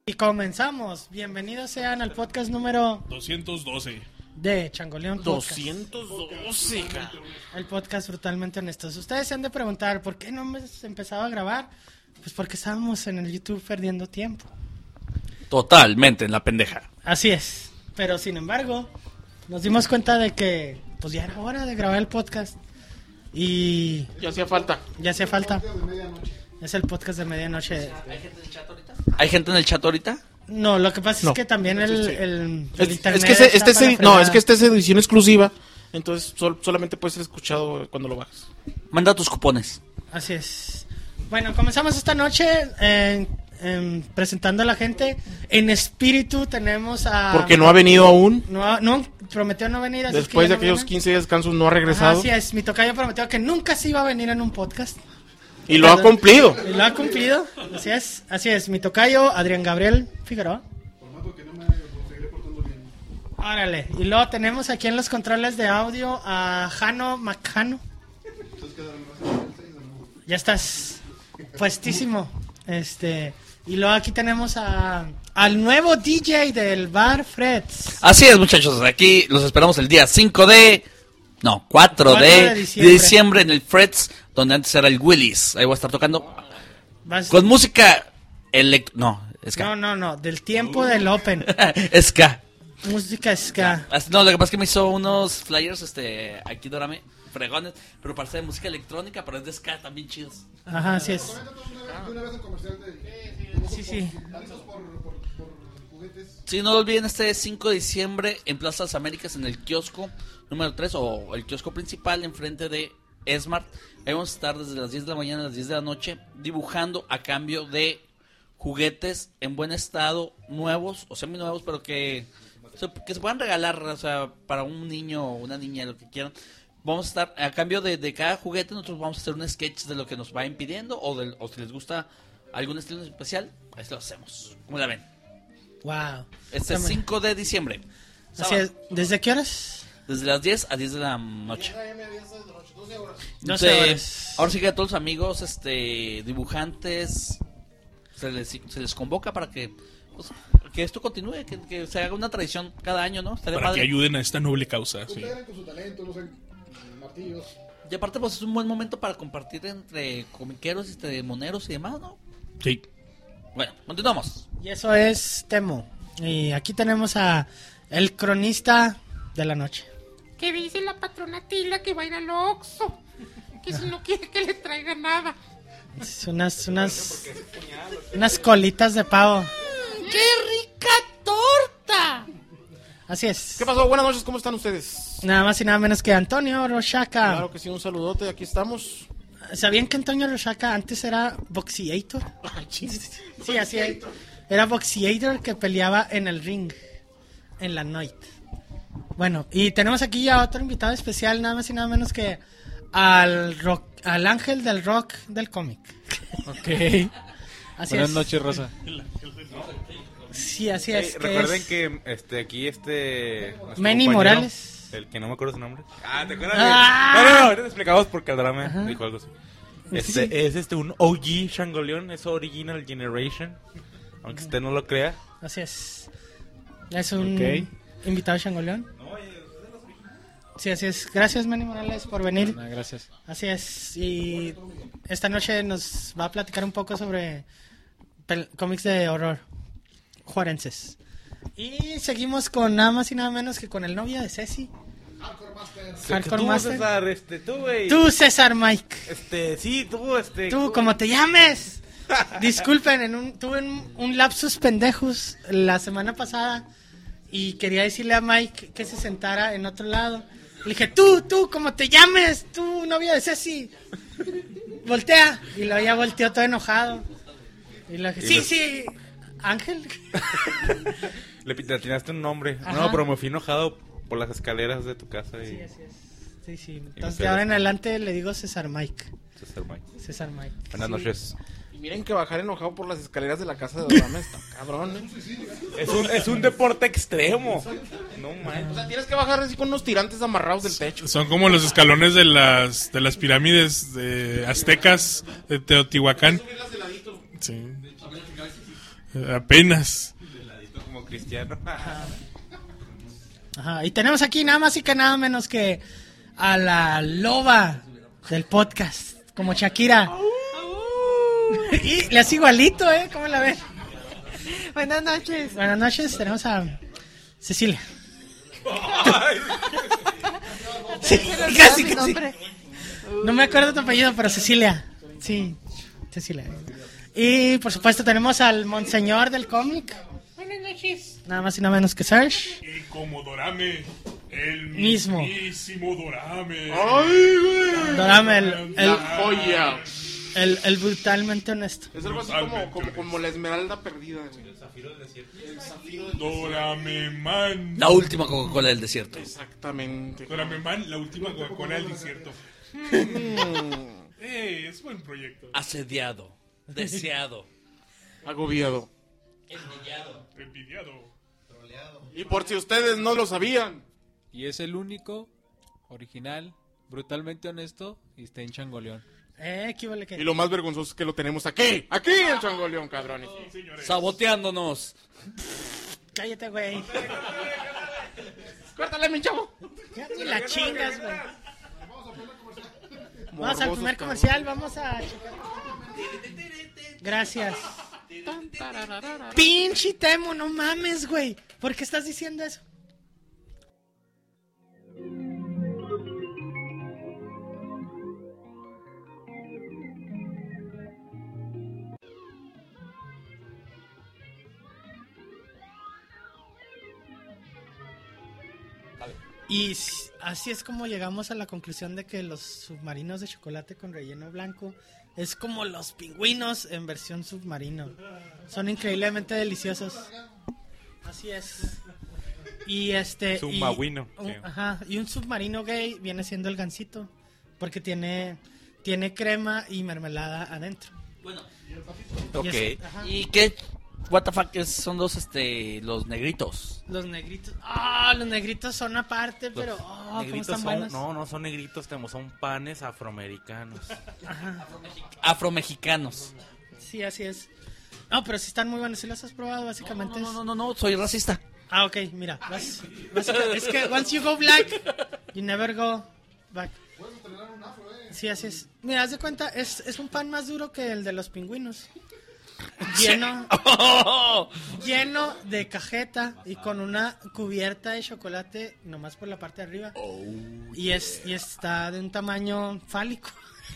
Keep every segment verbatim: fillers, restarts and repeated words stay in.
Y comenzamos. Bienvenidos sean al podcast número doscientos doce de Changoleón Podcast. doscientos doce, el podcast brutalmente honestos. Ustedes se han de preguntar, ¿por qué no me empezaba a grabar? Pues porque estábamos en el YouTube perdiendo tiempo. Totalmente en la pendeja. Así es. Pero sin embargo, nos dimos cuenta de que pues ya era hora de grabar el podcast. Y Ya hacía falta. ya hacía falta. Es el podcast de medianoche. ¿Hay gente en el chat ahorita? ¿Hay gente en el chat ahorita? No, lo que pasa No. es que también el, Sí, sí. el, el Es, internet es que ese- está este es para edi- no, fregada. es que esta es edición exclusiva, entonces sol- solamente puede ser escuchado cuando lo bajas. Manda tus cupones. Así es. Bueno, comenzamos esta noche eh, eh, presentando a la gente. En espíritu tenemos a... Porque no ha venido aún, No, ha- no prometió no venir. así es que después ya de no aquellos viene. quince días de descanso no ha Ajá, regresado así es. Mi tocayo prometió que nunca se iba a venir en un podcast. y lo ha cumplido. Y lo ha cumplido. Así es. Así es. Mi tocayo, Adrián Gabriel Figueroa. Órale. Y luego tenemos aquí en los controles de audio a Jano Macjano. Ya estás puestísimo. Este. Y luego aquí tenemos a al nuevo D J del bar Freds. Así es, muchachos. Aquí los esperamos el día cinco de... No, cuatro de, cuatro de de diciembre. diciembre en el Freds, donde antes era el Willis. Ahí voy a estar tocando Vas- con música elect... No, ska. No, no, no. Del tiempo del Open. Ska. Música ska. As- No, lo que pasa es que me hizo unos flyers, este, aquí Dorame, fregones, pero parece de música electrónica, pero es de ska, también chidos. Ajá, así es. Sí, sí. Sí, no lo olviden, este cinco de diciembre en Plaza Las Américas, en el kiosco número tres, o el kiosco principal, enfrente de Smart. Ahí vamos a estar desde las diez de la mañana a las diez de la noche, dibujando a cambio de juguetes en buen estado, nuevos, o semi nuevos, pero que, se- que se puedan regalar, o sea, para un niño o una niña, lo que quieran. Vamos a estar, a cambio de, de cada juguete, nosotros vamos a hacer un sketch de lo que nos va impidiendo, o, del, o si les gusta algún estilo especial, ahí lo hacemos. ¿Cómo la ven? Wow. Este Está muy- cinco de diciembre. Así Sábado. es. ¿Desde qué horas? Desde las diez a diez de la noche. doce Este, horas. ahora sí que a todos los amigos, este, dibujantes, se les, se les convoca para que, pues, que esto continúe, que, que se haga una tradición cada año, ¿no? Estaría para padre. que ayuden a esta noble causa. Sí. Y aparte, pues es un buen momento para compartir entre comiqueros, este, moneros y demás, ¿no? Sí. Bueno, continuamos. Y eso es Temo. Y aquí tenemos a el cronista de la noche. Que dice la patrona Tila que va a ir al Oxxo. Que si no quiere que le traiga nada. Es unas, unas, unas colitas de pavo. ¡Qué rica torta! Así es. ¿Qué pasó? Buenas noches, ¿cómo están ustedes? Nada más y nada menos que Antonio Rochaca. Claro que sí, un saludote, aquí estamos. ¿Sabían que Antonio Rochaca antes era boxeator? Ay, chis. Sí, así es. Era boxeator que peleaba en el ring, en la night. Bueno, y tenemos aquí ya otro invitado especial, nada más y nada menos que al rock, al ángel del rock del cómic. Ok. Así Buenas es. noches, Rosa. Sí, así Eh, es. que recuerden es que este aquí este nuestro Manny compañero, Morales. el que no me acuerdo su nombre. Ah, ¿te acuerdas? Ah. No, no, no, ahorita te explicamos porque el drama Ajá. dijo algo así. Sí, Este sí. es este un O G Changoleón, es Original Generation. Aunque usted no lo crea. Así es. Es un Ok. invitado changoleón. Sí, así es. Gracias, Manny Morales, por venir. Ah, gracias. Así es. Y esta noche nos va a platicar un poco sobre pel- cómics de horror juarenses. Y seguimos con nada más y nada menos que con el novio de Ceci. Hardcore tú, Master. César, este, tú, güey. Tú, César Mike. Este, sí, tú, este. Tú, como te llames. Disculpen, en un, tuve un, un lapsus pendejos la semana pasada y quería decirle a Mike que se sentara en otro lado. Le dije, tú, tú, como te llames, tú, novia de Ceci. Voltea. Y lo ya volteó todo enojado. Y le dije, Y sí, los- sí, Ángel. Le le atinaste un nombre. Ajá. No, pero me fui enojado por las escaleras de tu casa. Y Sí, así es. Sí, sí. me Entonces quedé de ahora en así. adelante le digo César Mike. César Mike. César Mike. Buenas Sí. noches. Y miren que bajar enojado por las escaleras de la casa de Dorame está cabrón, ¿eh? Es un, es un deporte extremo. No O manches. sea, tienes que bajar así con unos tirantes amarrados del techo. Son como los escalones de las de las pirámides de aztecas de Teotihuacán. Sí. Apenas. Como cristiano. Ajá, y tenemos aquí nada más y que nada menos que a la loba del podcast, como Shakira. Y le hace igualito, ¿eh? ¿Cómo la ven? Buenas noches. Buenas noches, tenemos a Cecilia. Sí, casi, Mi casi. nombre. No me acuerdo tu apellido, pero Cecilia. Sí, Cecilia. Y por supuesto tenemos al monseñor del cómic. Buenas noches. Nada más y nada menos que Serge. Y como Dorame, el Mismo. mismísimo Dorame. ¡Ay, güey! Dorame, el, el, ¡Joya! el, el brutalmente honesto. Es algo así como, como, como la esmeralda perdida, güey. Dorame Man. La última Coca-Cola del desierto. Exactamente. Dorame Man, la última Coca-Cola del desierto. Eh, es buen proyecto. Asediado. Deseado. Agobiado. Envidiado. Y por si ustedes no lo sabían, Y es el único, original, brutalmente honesto y está en Changoleón. Eh, ¿qué vale y que? lo más vergonzoso es que lo tenemos aquí, aquí en Changoleón, cabrones. Saboteándonos. Cállate, güey. Córtale, mi chavo. Ya ni la chingas, güey. Vamos al Morbosos, primer cabrón. comercial, vamos a checar. Gracias. Pinche Temo, no mames, güey. ¿Por qué estás diciendo eso? Y s- así es como llegamos a la conclusión de que los submarinos de chocolate con relleno blanco es como los pingüinos en versión submarino. Son increíblemente deliciosos. Así es. Y este... Submarino, y, un- sí. Ajá, y un submarino gay viene siendo el gansito. Porque tiene, tiene crema y mermelada adentro. Bueno. Y Ok. es- ajá. ¿Y qué? What the fuck es- son los, este, los negritos? Los negritos... Ah, los negritos son aparte, pero... Los Oh, cómo negritos están son, buenos. no, no son negritos, Temo, son panes afroamericanos. Afromexicanos. Sí, así es. No, pero sí están muy buenos. ¿Sí los has probado? No, Básicamente no, es... no, no, no, soy racista. Ah, ok, mira. bas- básica- es que once you go black, you never go back. Sí, así es. Mira, haz de cuenta, es, es un pan más duro que el de los pingüinos. Lleno, lleno de cajeta y con una cubierta de chocolate nomás por la parte de arriba. Y es y está de un tamaño fálico.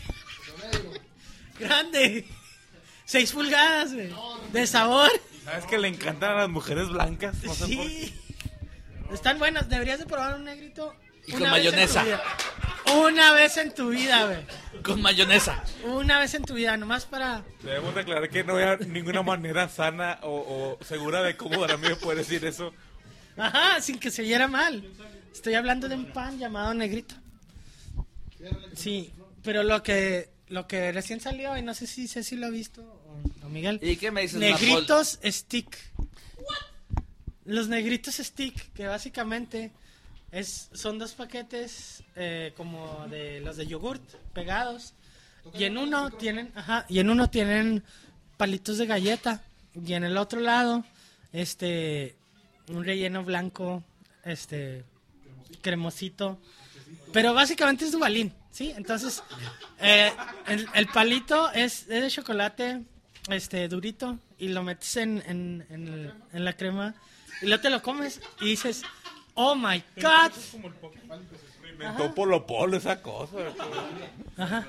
Grande. Seis pulgadas, güey. De sabor. ¿Sabes que le encantan a las mujeres blancas? No sé por qué. Sí. Están buenos. Deberías de probar un negrito. Y una con vez en tu mayonesa. vida. Una vez en tu vida, güey. Con mayonesa. Una vez en tu vida, nomás para... Debemos declarar que no hay ninguna manera sana o, o segura de cómo Dorame me puede decir eso. Ajá, sin que se oyera mal. Estoy hablando de un pan llamado negrito. Sí, pero lo que lo que recién salió, y no sé si Ceci lo ha visto o, o Miguel. ¿Y qué me dices, Negritos stick. Los negritos stick, que básicamente es son dos paquetes eh, como de los de yogurt pegados. Y en uno tienen, ajá, y en uno tienen palitos de galleta. Y en el otro lado, este, un relleno blanco, este, cremosito. Pero básicamente es Duvalín, ¿sí? Entonces, eh, el, el palito es, es de chocolate, este, durito, y lo metes en, en, en, el- en la crema, y luego te lo comes, y dices, oh my God. Inventó Polo Polo esa cosa. Ajá.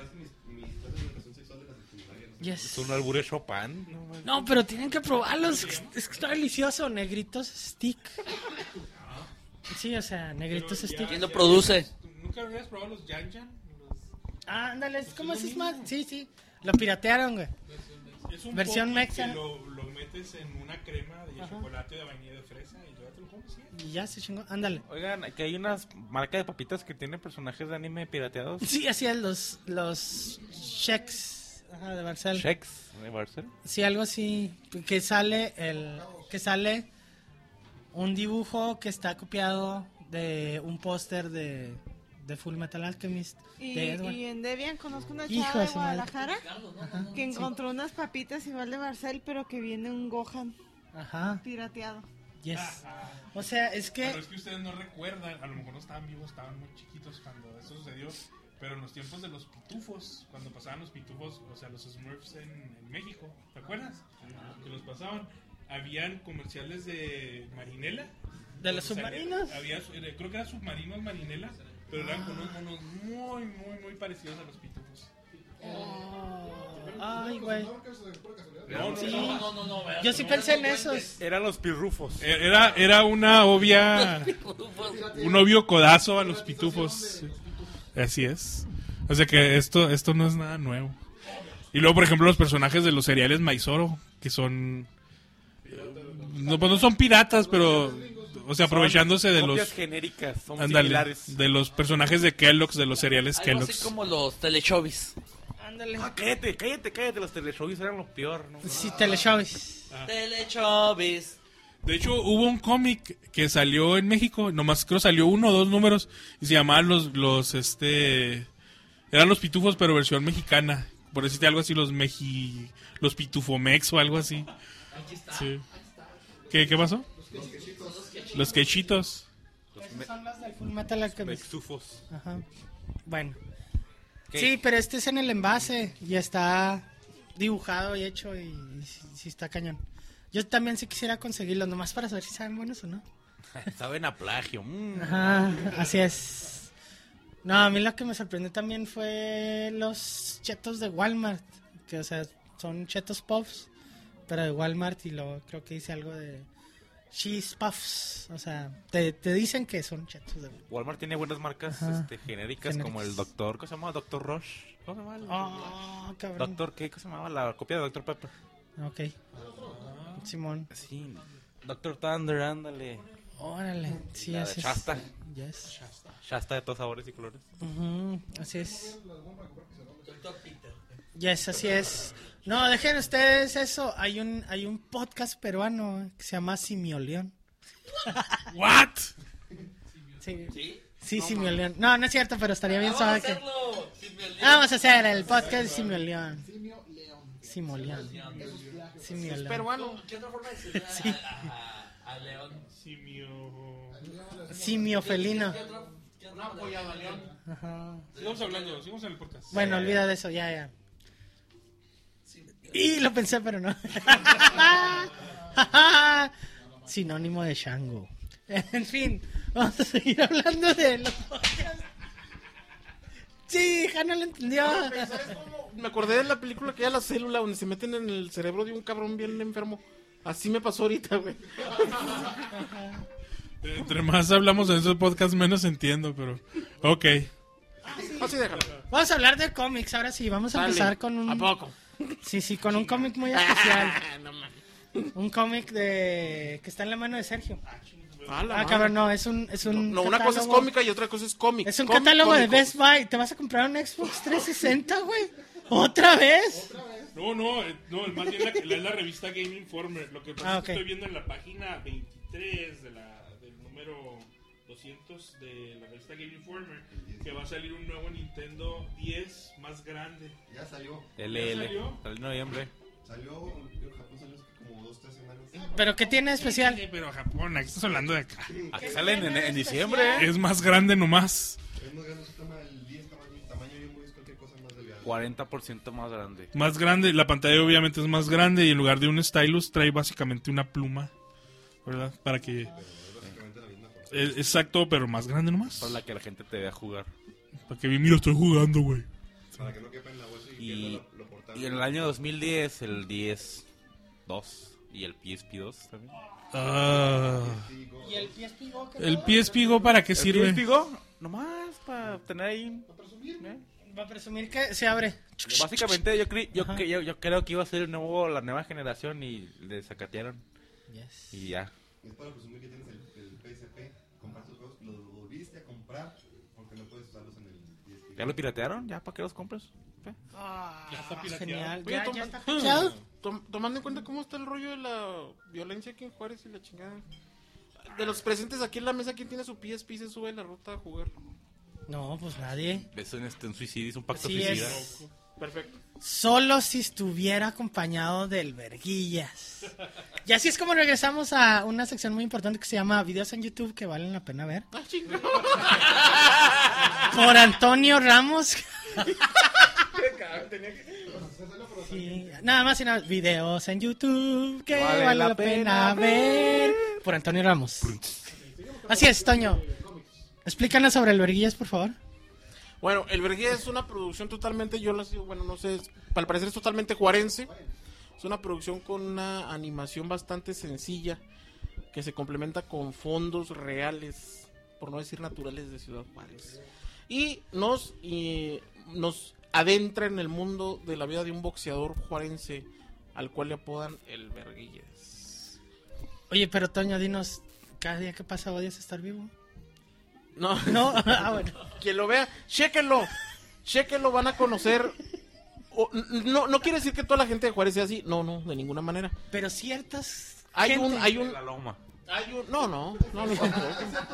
Es Yes. un albur de Chopin. No, man. No, pero tienen que probarlos, es que es que está delicioso, negritos stick. Sí, o sea, negritos stick. ¿Quién lo produce? ¿Nunca habías probado los Yan Yan? Los- Ah, ándale, es como si es más. Sí, sí. Lo piratearon, güey. Es un Versión pocky mexa. que Lo, lo metes en una crema de chocolate, de vainilla, de fresa y ya te lo comes. ¿sí? Y ya se chingó. Ándale. Oigan, que hay unas marcas de papitas que tienen personajes de anime pirateados. Sí, así es, los. Los. Chex. Ajá, de Barcel. Chex de Barcelona. Sí, algo así. Que sale el. Que sale un dibujo que está copiado de un póster de. de Full Metal Alchemist. Y, de Edward. y en Debian conozco una Hijo chava de de su madre. Guadalajara Ajá, que encontró unas papitas igual de Barcel, pero que viene un Gohan Ajá, pirateado. yes. O sea, es Pero que... es que ustedes no recuerdan, a lo mejor no estaban vivos, estaban muy chiquitos cuando eso sucedió. Pero en los tiempos de los pitufos, cuando pasaban los pitufos, o sea, los Smurfs en, en México, ¿te acuerdas? Que los pasaban. Habían comerciales de Marinela. ¿De los O sea, submarinos? Había, eh, creo que eran submarinos Marinela, pero eran con unos monos muy, muy, muy parecidos a los pitufos. Ay, güey. No, no, Sí. no, No, no, no, Yo sí pensé en esos. Eran los pirrufos. Era, era una obvia, un obvio codazo a los pitufos. Así es. O sea que esto, esto no es nada nuevo. Y luego, por ejemplo, los personajes de los seriales Maizoro, que son... No, pues no son piratas, pero... O sea, aprovechándose de Copias los... genéricas, son Ándale, similares. de los personajes de Kellogg's, de los cereales Algo así Kellogg's. como los Telechovis. Ándale. Ah, cállate, cállate, cállate. Los teleshows eran lo peor, ¿no? Sí, Teleshows. Telechovis. De hecho, hubo un cómic que salió en México, nomás creo salió uno o dos números, y se llamaban los, los, este... Eran los pitufos, pero versión mexicana. Por decirte algo así, los meji... Los pitufomex o algo así. Sí. ¿Qué, qué pasó? Los quechitos. Esos son los del Full Metal Alchemist. Mexufos. Ajá. Bueno. ¿Qué? Sí, pero este es en el envase. Y está dibujado y hecho. Y, y sí, sí está cañón. Yo también sí quisiera conseguirlos, nomás para saber si saben buenos o no. Saben a plagio. mm. Ajá, así es. No, a mí lo que me sorprendió también fue los chetos de Walmart. Que, o sea, son chetos puffs, pero de Walmart. Y luego creo que dice algo de cheese puffs. O sea, te, te dicen que son chetos de Walmart. Walmart tiene buenas marcas Ajá. este, genéricas, Genéricas. como el Doctor, ¿cómo se llama? Doctor Rush. ¿Cómo se llama? el- Oh, cabrón. Doctor, ¿qué? ¿Cómo se llamaba? La copia de Doctor Pepper. Ok. Simón. Sí. Doctor Thunder, ándale. Órale. Sí, La de así es. Shasta. Yes. Shasta de todos sabores y colores. Ujú, así es. Yes, así es. No, dejen ustedes eso. Hay un, hay un podcast peruano que se llama Simioleón. ¿What? Sí, ¿Sí? sí, Simioleón. No, no es cierto, pero estaría bien Vamos a suave que... hacerlo. Sin me olvido. Vamos a hacer el podcast de Simioleón. Simioleón. Simioleón. Peruano. ¿Qué otra forma de decirle a, Sí. a- a- a León? Simio... Simiofelino. ¿Qué otra- qué otra forma de León? Ajá. Sigamos hablando, sigamos en el podcast. Bueno, olvida de eso, ya, ya. Y lo pensé, pero no. Sinónimo de Shango. En fin, vamos a seguir hablando de los podcasts. Sí, Hanna lo entendió. Me acordé de la película que era La Célula, donde se meten en el cerebro de un cabrón bien enfermo. Así me pasó ahorita, güey. Entre más hablamos en esos podcasts, menos entiendo, pero... Ok. Así déjalo. Vamos a hablar de cómics, ahora sí, vamos a Dale. empezar con un... ¿A poco? Sí, sí, con un cómic muy especial. Un cómic de... que está en la mano de Sergio. Ah, la Ah, madre. cabrón, no, es un... Es un No, una cosa es catálogo- cómica y otra cosa es cómic. Es un Cómic, catálogo de cómico. Best Buy. ¿Te vas a comprar un Xbox trescientos sesenta, güey? ¿Otra vez? No, no, eh, no, más bien la, la, es la revista Game Informer. Lo que pasa Ah, es que ok. estoy viendo en la página veintitrés de la, del número doscientos de la revista Game Informer que va a salir un nuevo Nintendo diez más grande. Ya salió. L L. salió? Salió en noviembre. Salió, en Japón salió hace como dos, tres semanas. ¿Pero qué tiene de especial? Sí, pero Japón, aquí estás hablando de acá. Aquí salen en, en diciembre. Es más grande nomás. Es más grande, se toma el diez tamaño, tamaño Game Boy, es cualquier cosa más delgada. cuarenta por ciento más grande. Más grande, la pantalla obviamente es más grande y en lugar de un stylus trae básicamente una pluma, ¿verdad? Para que... Básicamente la misma cosa. eh, exacto, pero más grande nomás. Para la que la gente te vea jugar. Para que vi, mira, estoy jugando, güey. Para que no quepa en la bolsa y, Y, quede lo, lo portable. y en el año dos mil diez, el diez dos y el P S P dos también. Ah, ¿Y el P S P Go? ¿el P S P Go para qué sirve? ¿El P S P Go? Nomás para tener ahí... ¿eh? Va a presumir que se abre. Básicamente yo, cre- yo, Ajá. que- yo, yo creo que iba a ser el nuevo, la nueva generación y le sacatearon. Yes. Y ya. Es para presumir que tienes el, el P S P, comprar tus juegos, los volviste a comprar porque no puedes usarlos en el P S P. ¿Ya lo piratearon? ¿Ya para qué los compras? ¿Eh? Ah, Ya está pirateado. genial. Oye, ¿Ya, toma- ya está hackeado? Tom- tomando en cuenta cómo está el rollo de la violencia aquí en Juárez y la chingada. De los presentes aquí en la mesa, ¿quién tiene su P S P y se sube la ruta a jugar? No, pues nadie. Es un, este, un suicidio, es un pacto Así suicida. es. Perfecto. Solo si estuviera acompañado del verguillas. Y así es como regresamos a una sección muy importante que se llama videos en YouTube que valen la pena ver. Ah, chinga. Por Antonio Ramos. Sí, nada más y nada. Videos en YouTube que vale, la pena ver. Por Antonio Ramos. Así es, Toño. Explícanos sobre el verguillas, por favor. Bueno, El Verguillas es una producción totalmente, yo la sigo, bueno, no sé, es- al parecer es totalmente juarense. Es una producción con una animación bastante sencilla que se complementa con fondos reales, por no decir naturales, de Ciudad Juárez. Y nos, y nos adentra en el mundo de la vida de un boxeador juarense al cual le apodan El Verguillas. Oye, pero Toño, dinos, ¿cada día que pasa odias estar vivo? No, No, ah, bueno. quien lo vea, chéquenlo, chéquenlo, van a conocer. O- n- no, no quiere decir que toda la gente de Juárez sea así, no, no, de ninguna manera. Pero ciertas. Hay gente- un, hay un, La loma. hay un, no, no, no, no tampoco.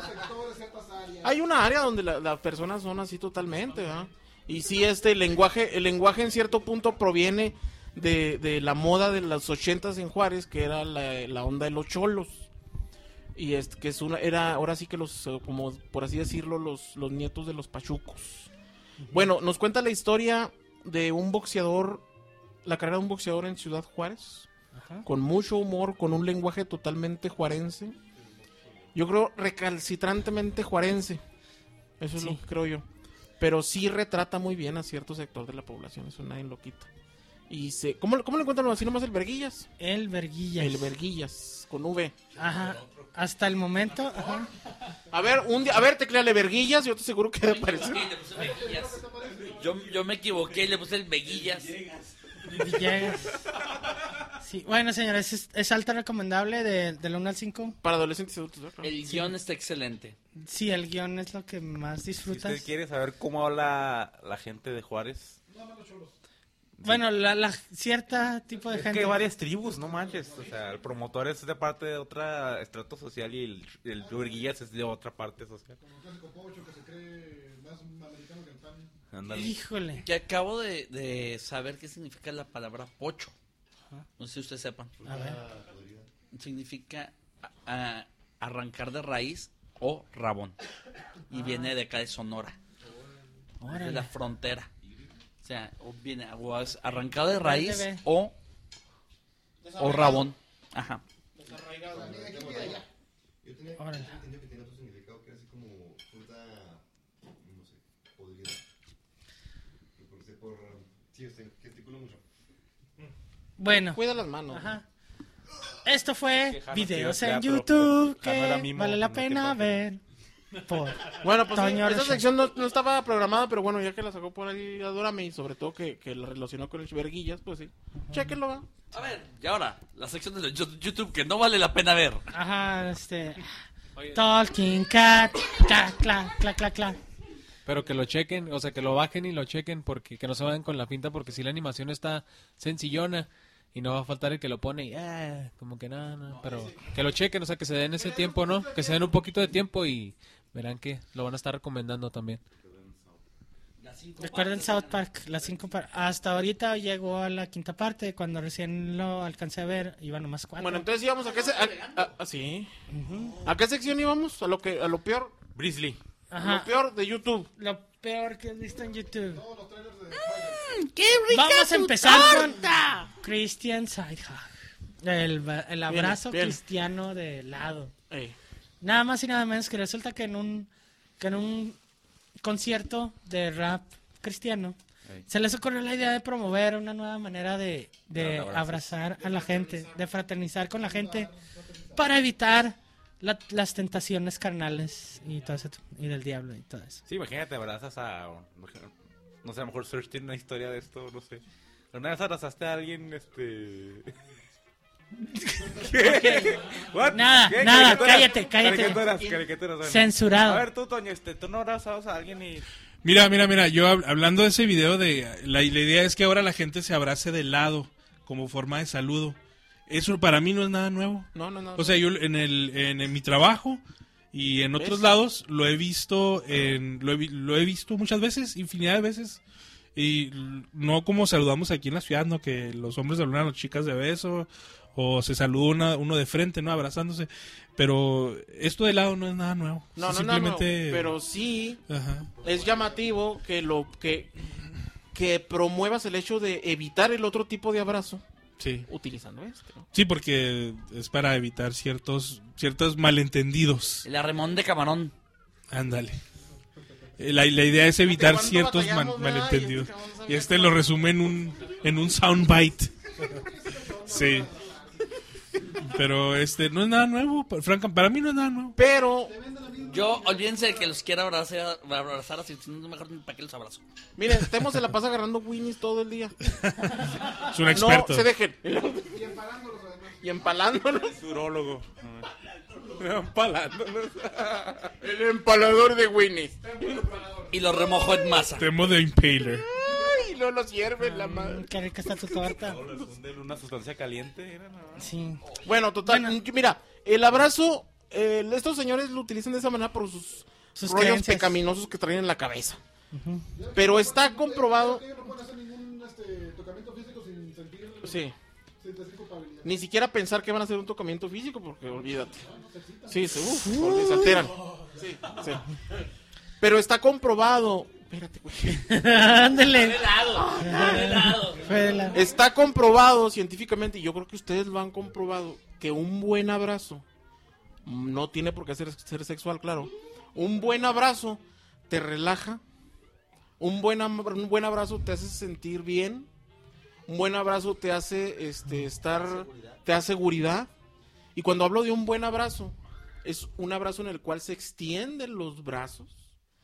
Hay una área donde la- las personas son así totalmente, ¿verdad? Y sí, este el lenguaje, el lenguaje en cierto punto proviene de, de la moda de los ochentas en Juárez, que era la, la onda de los cholos. Y es que es una, era ahora sí que los, eh, como por así decirlo, los, los nietos de los pachucos. Bueno, nos cuenta la historia de un boxeador, la carrera de un boxeador en Ciudad Juárez, Ajá. con mucho humor, con un lenguaje totalmente juarense. Yo creo recalcitrantemente juarense. Eso es Sí. lo que creo yo. Pero sí retrata muy bien a cierto sector de la población, eso nadie lo quita. Y se, ¿cómo, ¿Cómo le encuentran así nomás el Verguillas? El verguillas. El Verguillas, con V. Ajá. Hasta el momento, ajá. A ver, un día, a ver, tecleale Verguillas, yo te seguro que debe aparecer. Le puse Veguillas. Yo, yo me equivoqué y le puse el Veguillas. Villegas. Sí, bueno, señores, es, es alta recomendable de, del uno al cinco. Para adolescentes y adultos, ¿verdad? El guión está excelente. Sí, el guión es lo que más Si disfrutas. usted quiere saber cómo habla la gente de Juárez, Bueno, la, la cierta tipo de es gente. que hay varias tribus, no manches. O sea, el promotor es de parte de otra estrato social y el, el Verguillas es de otra parte social. Ándale. Híjole. Que acabo de, de saber qué significa la palabra pocho. No sé si ustedes sepan. A ver. Significa a- a- arrancar de raíz o rabón. Y viene de acá de Sonora. De Órale. la frontera. O sea, o viene o es arrancado de raíz Vale, ve. o, o rabón. Ajá. Yo tenía Órale. yo entendía que tenía otro significado que era así como fruta, no sé, podrida. Que por, sé por sí, este, gesticulo mucho. Bueno. Cuida las manos. Ajá. Esto fue Que Jano videos estudió en teatro, YouTube pero Jano era que mimo, vale la no pena te ver. Por Bueno, pues sí, Toño esa Rocha. sección no, no estaba programada, pero bueno, ya que la sacó por ahí Adórame y sobre todo que, que la relacionó con el Verguillas, pues sí. Chéquenlo, ¿va? A ver, y ahora, la sección de YouTube que no vale la pena ver. Ajá, este. Talking Cat. Cla, cla, cla, cla, cla. Pero que lo chequen, o sea, que lo bajen y lo chequen, porque que no se vayan con la pinta, porque si la animación está sencillona y no va a faltar el que lo pone y, ah, como que nada, no, pero que lo chequen, o sea, que se den ese tiempo, ¿no? Que se den un poquito de tiempo y verán que lo van a estar recomendando también. Recuerden South Park, las cinco par- hasta ahorita llegó a la quinta parte, cuando recién lo alcancé a ver, iba nomás cuatro. Bueno, entonces íbamos a qué se- a, a- a- sí. ¿A qué sección íbamos? A lo que a lo peor, Brisley. Ajá. lo peor de YouTube. Lo peor que has visto en YouTube. ¡Qué rica Vamos a tu empezar torta! con Christian Sidehug. El, ba- el abrazo bien. cristiano de helado. Ey. Nada más y nada menos que resulta que en un que en un concierto de rap cristiano Ey. se les ocurrió la idea de promover una nueva manera de, de De abrazos. abrazar a la gente, de fraternizar con la gente para evitar la- las tentaciones carnales y todo eso, y del diablo y todo eso. Sí, imagínate, abrazas a... No sé, a lo mejor Search tiene una historia de esto, no sé. ¿Una vez abrazaste a alguien, este... ¿Qué? What? Nada, ¿Qué? nada, Caricaturas, cállate, cállate. Caricaturas, caricaturas, bueno. Censurado. A ver tú, Toño, este, tú no abrazabas a alguien y... Mira, mira, mira, yo hab- hablando de ese video, de la, la idea es que ahora la gente se abrace de lado como forma de saludo. Eso para mí no es nada nuevo. No, no, no. O sea, yo en el en, en mi trabajo Y en otros ¿Ves? lados lo he visto, en, lo, he, vi- lo he visto muchas veces, infinidad de veces. Y l- no como saludamos aquí en la ciudad, ¿no? Que los hombres saludan a las chicas de beso, o se saluda una- uno de frente, ¿no? Abrazándose. Pero esto de lado no es nada nuevo. No, no, no, Simplemente... no, pero sí Ajá. es llamativo que lo que que promuevas el hecho de evitar el otro tipo de abrazo Sí. utilizando este, ¿no? Sí, porque es para evitar ciertos ciertos malentendidos. El arremón de camarón. Ándale. Eh, La, la idea es evitar ¿Cuánto ciertos batallamos, man- verdad? malentendidos. Y este cabrón Y sabía este cómo- lo resume en un en un soundbite. Sí. Pero este no es nada nuevo, pa- franca, para mí no es nada nuevo. Pero Yo, olvídense de que los quiera abrazar, abrazar así, si no, mejor para que los abrazo. miren, Temo se la pasa agarrando Winnies todo el día. Es un experto. No se dejen. Y empalándolos. Es urólogo. Empalándolos. El empalador de Winnies. Y los remojo en masa. Temo de Impaler. Ay, no los hierven la madre. Mm, Qué rica está tu torta. De una sustancia caliente. Era, ¿no? Sí. Bueno, total. Bueno. Mira, el abrazo, eh, estos señores lo utilizan de esa manera por sus, Sus rollos creencias. pecaminosos que traen en la cabeza. Pero está comprobado. Ellos no pueden hacer ningún este, tocamiento físico sin sentir, Sí. sin sentir culpabilidad. Ni siquiera pensar que van a hacer un tocamiento físico, porque olvídate. Sí, se, uf, olvídate, se alteran. Sí, sí. Pero está comprobado. Espérate, güey. Ándale. helado. Fue de la- Está comprobado científicamente, y yo creo que ustedes lo han comprobado, que un buen abrazo, no tiene por qué ser, ser sexual, claro. Un buen abrazo te relaja. Un buen, am- un buen abrazo te hace sentir bien. Un buen abrazo te hace este, estar, te da seguridad. Y cuando hablo de un buen abrazo, es un abrazo en el cual se extienden los brazos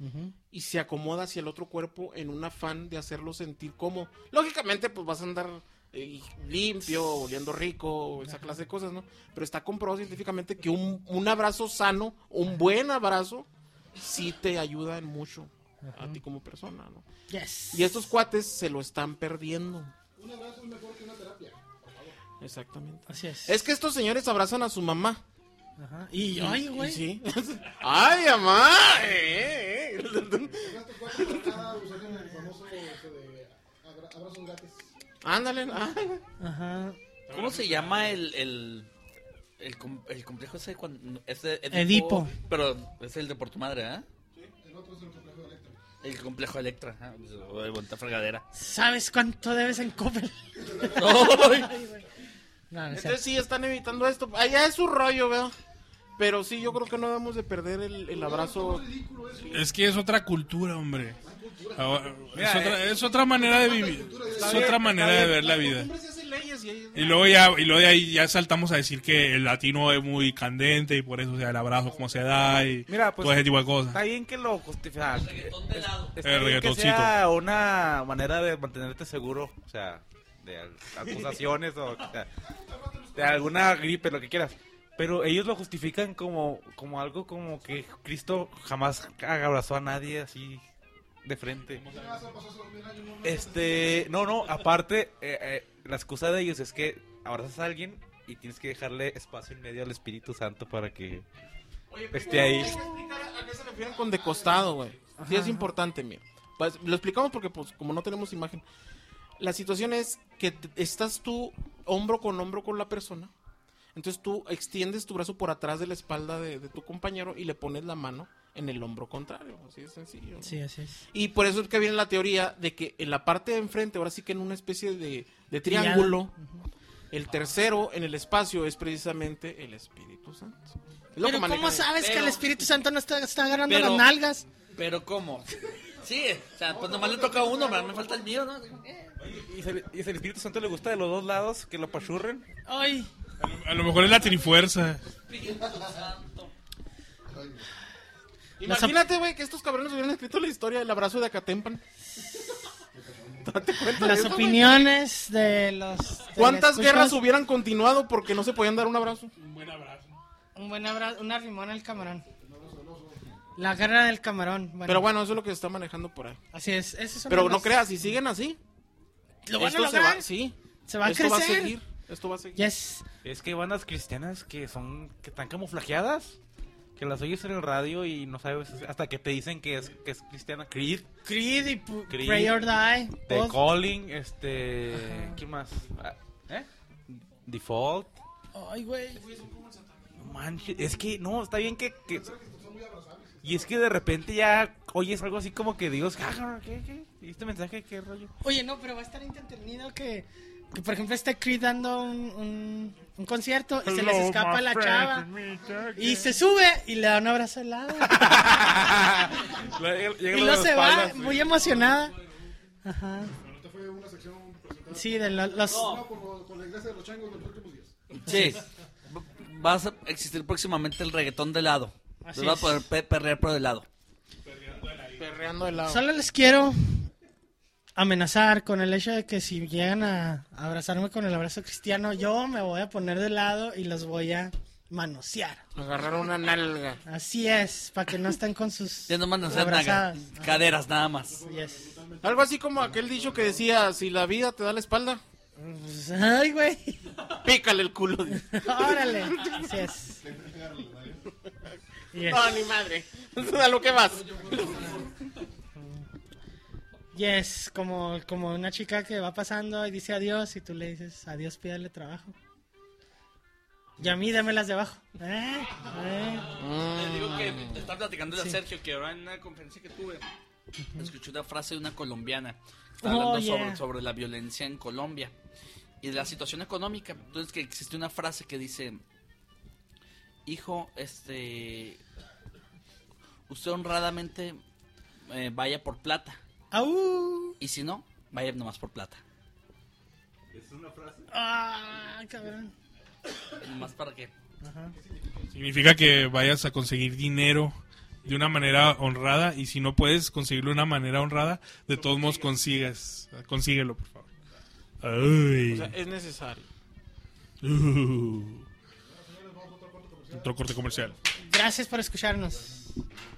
y se acomoda hacia el otro cuerpo en un afán de hacerlo sentir cómodo. Lógicamente, pues vas a andar eh, limpio, oliendo rico, esa clase de cosas, ¿no? Pero está comprobado científicamente que un, un abrazo sano, un buen abrazo, sí te ayuda en mucho a ti como persona, ¿no? Yes. Y estos cuates se lo están perdiendo. Un abrazo es mejor que una terapia. Exactamente. Así es. Es que estos señores abrazan a su mamá. Ajá. Y, ay, Y güey. sí. ¡Ay, mamá! Eh, eh. Estos cuatro acá usaron el famoso este, de abra- abrazos gratis. Ándale. ay. Ajá. ¿Cómo se llama el, el, el, com- el complejo ese? Cuando, es de Edipo. Pero es el de por tu madre, ¿eh? El otro es el complejo de Electra. El complejo Electra. ¿eh? O de bonita fregadera. ¿Sabes cuánto debes en Coppel? ¡Ay! No, no es Entonces cierto. sí están evitando esto. Allá es su rollo, ¿verdad? Pero sí, yo creo que no debemos de perder el, el abrazo. Es que es otra cultura, hombre. Ahora, Mira, es, otra, eh, es otra manera de vivir. Es otra manera de ver la vida. Hombres se hacen leyes y ahí- Y luego ya y luego de ahí ya saltamos a decir que el latino es muy candente y por eso, o sea, el abrazo como se da y Mira, pues, todo ese tipo de Está cosas. bien que lo justifica. Está El bien que reggaetoncito. sea una manera de mantenerte seguro, o sea, de al- acusaciones o, o sea, de alguna gripe, lo que quieras. Pero ellos lo justifican como, como algo como que Cristo jamás abrazó a nadie así de frente. Este, no, no, aparte, eh, eh, la excusa de ellos es que abrazas a alguien y tienes que dejarle espacio en medio al Espíritu Santo para que esté ahí. Hay que explicar a qué se refieren con de costado, güey. Sí es importante, mira. Pues, lo explicamos porque, pues, como no tenemos imagen. La situación es que t- estás tú hombro con hombro con la persona. Entonces tú extiendes tu brazo por atrás de la espalda de, de tu compañero y le pones la mano en el hombro contrario. Así de sencillo, ¿no? Sí, así es. Y por eso es que viene la teoría de que en la parte de enfrente, ahora sí que en una especie de, de triángulo, el tercero en el espacio es precisamente el Espíritu Santo. Es lo que Pero manejan ¿cómo ellos. sabes que Pero- el Espíritu Santo no está, está agarrando Pero- las nalgas? Pero ¿cómo? Sí, o sea, pues nomás le toca a uno, pero me falta el mío, ¿no? ¿Y si el, y si el Espíritu Santo le gusta de los dos lados que lo pachurren? Ay. A lo mejor es la trifuerza. Imagínate, güey, que estos cabrones hubieran escrito la historia del abrazo de Acatempan. Date cuenta de Las eso, güey. opiniones de los... ¿Cuántas telescuchas. guerras hubieran continuado porque no se podían dar un abrazo? Un buen abrazo, una rimona al camarón. La guerra del camarón. Bueno, Pero bueno, eso es lo que se está manejando por ahí. así es. Esas son Pero las- no creas, si siguen así, ¿Lo van a esto se lograr? va, sí, Se va a esto va a crecer. seguir, esto va a seguir. Yes. Es que hay bandas cristianas que son que están camuflajeadas que las oyes en el radio y no sabes hasta que te dicen que es que es cristiana. Creed, Creed y P- Creed, Pray or Die. The Both. Calling, este, ¿quién más? Ah, ¿Eh? Default. Ay, güey. No manches, es que no, está bien que, que y es que de repente ya oyes algo así como que Dios, ah, ¿qué qué? ¿Y este mensaje qué rollo? Oye, no, pero va a estar entretenido que, que por ejemplo, esté Creed dando un, un, un concierto y se les escapa la chava y se sube y le da un abrazo al lado. Y no se va, muy emocionada. Ajá. Esta fue una sección presentada. Sí, de la- los... No, por, por la iglesia de los changos de los últimos días. Sí. Va a existir próximamente el reggaetón de helado. Así Les va a es. poder pe- perrear por helado. Perreando el lado. Solo les quiero amenazar con el hecho de que si llegan a abrazarme con el abrazo cristiano, yo me voy a poner de lado y los voy a manosear. Agarrar una nalga. Así es, para que no estén con sus Ya no mandan a hacer abrazadas. naga, caderas nada más. Yes. Algo así como aquel dicho que decía, si la vida te da la espalda, Pues, ay, güey. pícale el culo. Órale. Así es. Yes. No, ni madre. A lo que vas. Yes, como, como una chica que va pasando y dice adiós y tú le dices adiós, pídale trabajo. Y a mí démelas de abajo. ¿Eh? ¿Eh? Les digo que estaba platicando a Sí. Sergio que ahora en una conferencia que tuve escuché una frase de una colombiana. Está Oh, hablando yeah. sobre, sobre la violencia en Colombia y de la situación económica. Entonces que existe una frase que dice: hijo, este, usted honradamente eh, vaya por plata. ¡Au! Y si no, vaya nomás por plata. ¿Es una frase? ¡Ah, cabrón! Nomás para qué. Ajá. Significa que vayas a conseguir dinero de una manera honrada y si no puedes conseguirlo de una manera honrada, de todos modos consigues, consíguelo, por favor. Ay. O sea, es necesario. Uh. Otro corte comercial. Gracias por escucharnos.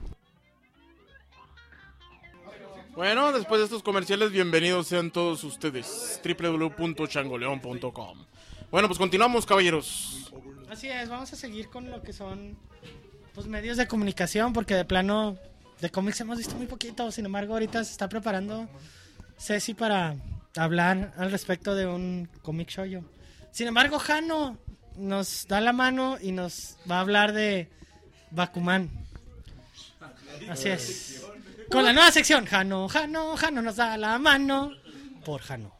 Bueno, después de estos comerciales, bienvenidos sean todos ustedes. doble u doble u doble u punto changoleón punto com. Bueno, pues continuamos, caballeros. Así es, vamos a seguir con lo que son pues medios de comunicación, porque de plano de cómics hemos visto muy poquito. Sin embargo, ahorita se está preparando Ceci para hablar al respecto de un cómic shoujo. Sin embargo, Jano nos da la mano y nos va a hablar de Bakuman. Así es. Con la nueva sección, Jano, Jano, Jano nos da la mano por Jano.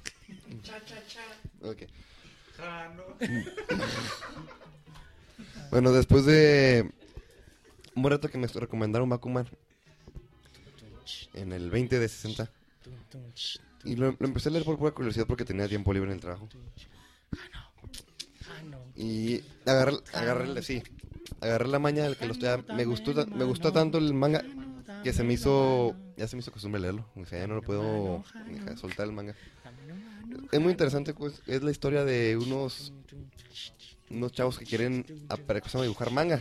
Ok. Bueno, después de un rato que me recomendaron Bakuman en el veinte de sesenta y lo, lo empecé a leer por pura curiosidad porque tenía tiempo libre en el trabajo y agarré, agarré sí, agarré la maña del que lo estoy, me gustó, me gustó tanto el manga que se me hizo, ya se me hizo costumbre leerlo, o sea, ya no lo puedo dejar, soltar el manga. Es muy interesante, pues, es la historia de unos unos chavos que quieren aprender a dibujar manga.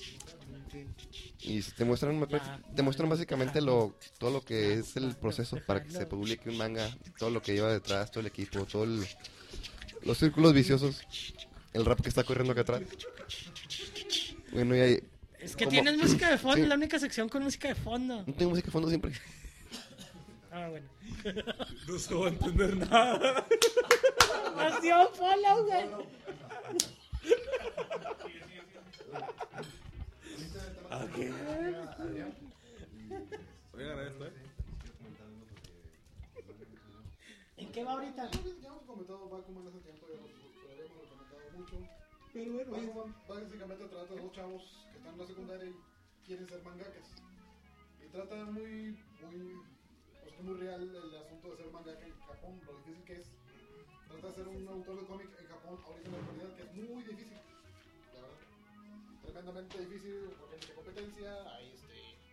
Y te muestran te muestran básicamente lo todo lo que es el proceso para que se publique un manga, todo lo que lleva detrás, todo el equipo, todo el, los círculos viciosos, el rap que está corriendo acá atrás. Bueno, y ahí Es que como- tienes música de fondo, Sí. la única sección con música de fondo. No tengo música de fondo siempre. Ah, bueno. No se va a entender nada. Nació follow, güey. Oigan esto, ¿eh? ¿En qué va ahorita? Ya hemos comentado Bakuman hace tiempo, ya lo lo habíamos comentado mucho. Pero bueno, Bakuman básicamente trata de dos chavos que están en la secundaria y quieren ser mangakas. Y trata muy, muy, pues que muy real el asunto de ser mangaka en Japón, lo difícil que es. Trata de ser un autor de cómic en Japón ahorita en la actualidad, que es muy difícil. La verdad. Tremendamente difícil, porque hay mucha competencia, hay este...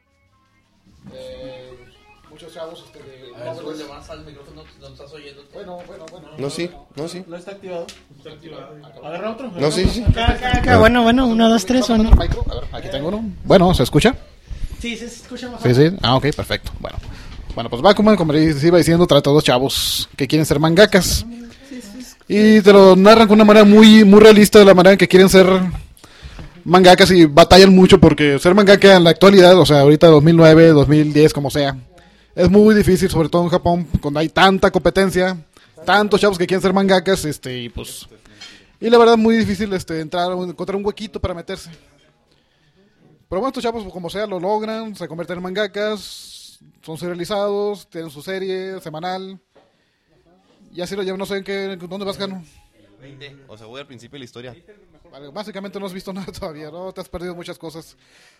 Eh, muchos chavos este, de... A ver, súbele más al micrófono, no estás oyendo. Bueno, bueno, bueno. No, sí, no, sí. ¿No está activado? Está activado. Agarra otro. No, sí, sí. Acá, acá, acá. Bueno, bueno, uno, dos, tres, uno. A ver, aquí tengo uno. Bueno, ¿se escucha? Sí, se escucha mejor. Sí, sí. Ah, ok, perfecto. Bueno, bueno pues Bakuman, como les iba diciendo, trata de dos chavos que quieren ser mangakas. Y te lo narran con una manera muy, muy realista de la manera en que quieren ser mangakas y batallan mucho porque ser mangaka en la actualidad, o sea, ahorita dos mil nueve, dos mil diez, como sea, es muy difícil, sobre todo en Japón, cuando hay tanta competencia, tantos chavos que quieren ser mangakas, este, y pues, y la verdad es muy difícil este, entrar, encontrar un huequito para meterse. Pero bueno, estos chavos, como sea, lo logran, se convierten en mangakas, son serializados, tienen su serie semanal, y así lo llevan, no sé en qué, ¿dónde vas, Jano? veinte, o sea, voy al principio de la historia. Vale, básicamente no has visto nada todavía, ¿no? Te has perdido muchas cosas.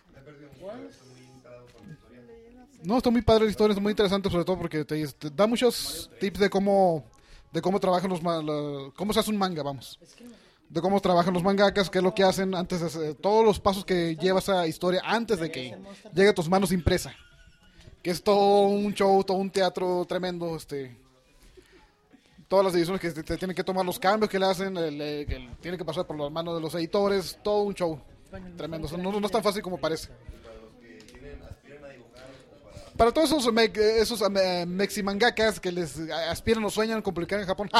No, está muy padre la historia, es muy interesante, sobre todo porque te, te da muchos tips de cómo de cómo trabajan los ma- la- cómo se hace un manga, vamos. De cómo trabajan los mangakas, qué es lo que hacen antes de hacer- todos los pasos que lleva esa historia antes de que llegue a tus manos impresa. Que es todo un show, todo un teatro tremendo, este todas las decisiones que te, te tienen que tomar, los cambios que le hacen, el, el- que tiene que pasar por las manos de los editores, todo un show tremendo. O sea, no, no es tan fácil como parece. Para todos esos, me, esos eh, meximangakas que les aspiran o sueñan con publicar en Japón.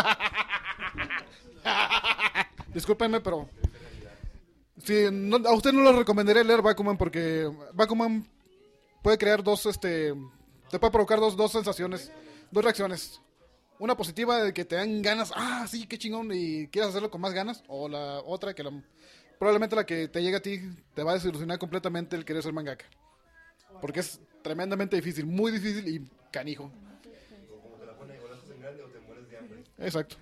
Discúlpenme, pero sí, no, a usted no le recomendaría leer Bakuman porque Bakuman puede crear dos, este, te puede provocar dos, dos sensaciones, dos reacciones. Una positiva de que te dan ganas, ah, sí, qué chingón, y quieres hacerlo con más ganas. O la otra, que la, probablemente la que te llega a ti te va a desilusionar completamente el querer ser mangaka. Porque es tremendamente difícil, muy difícil y canijo. Exacto.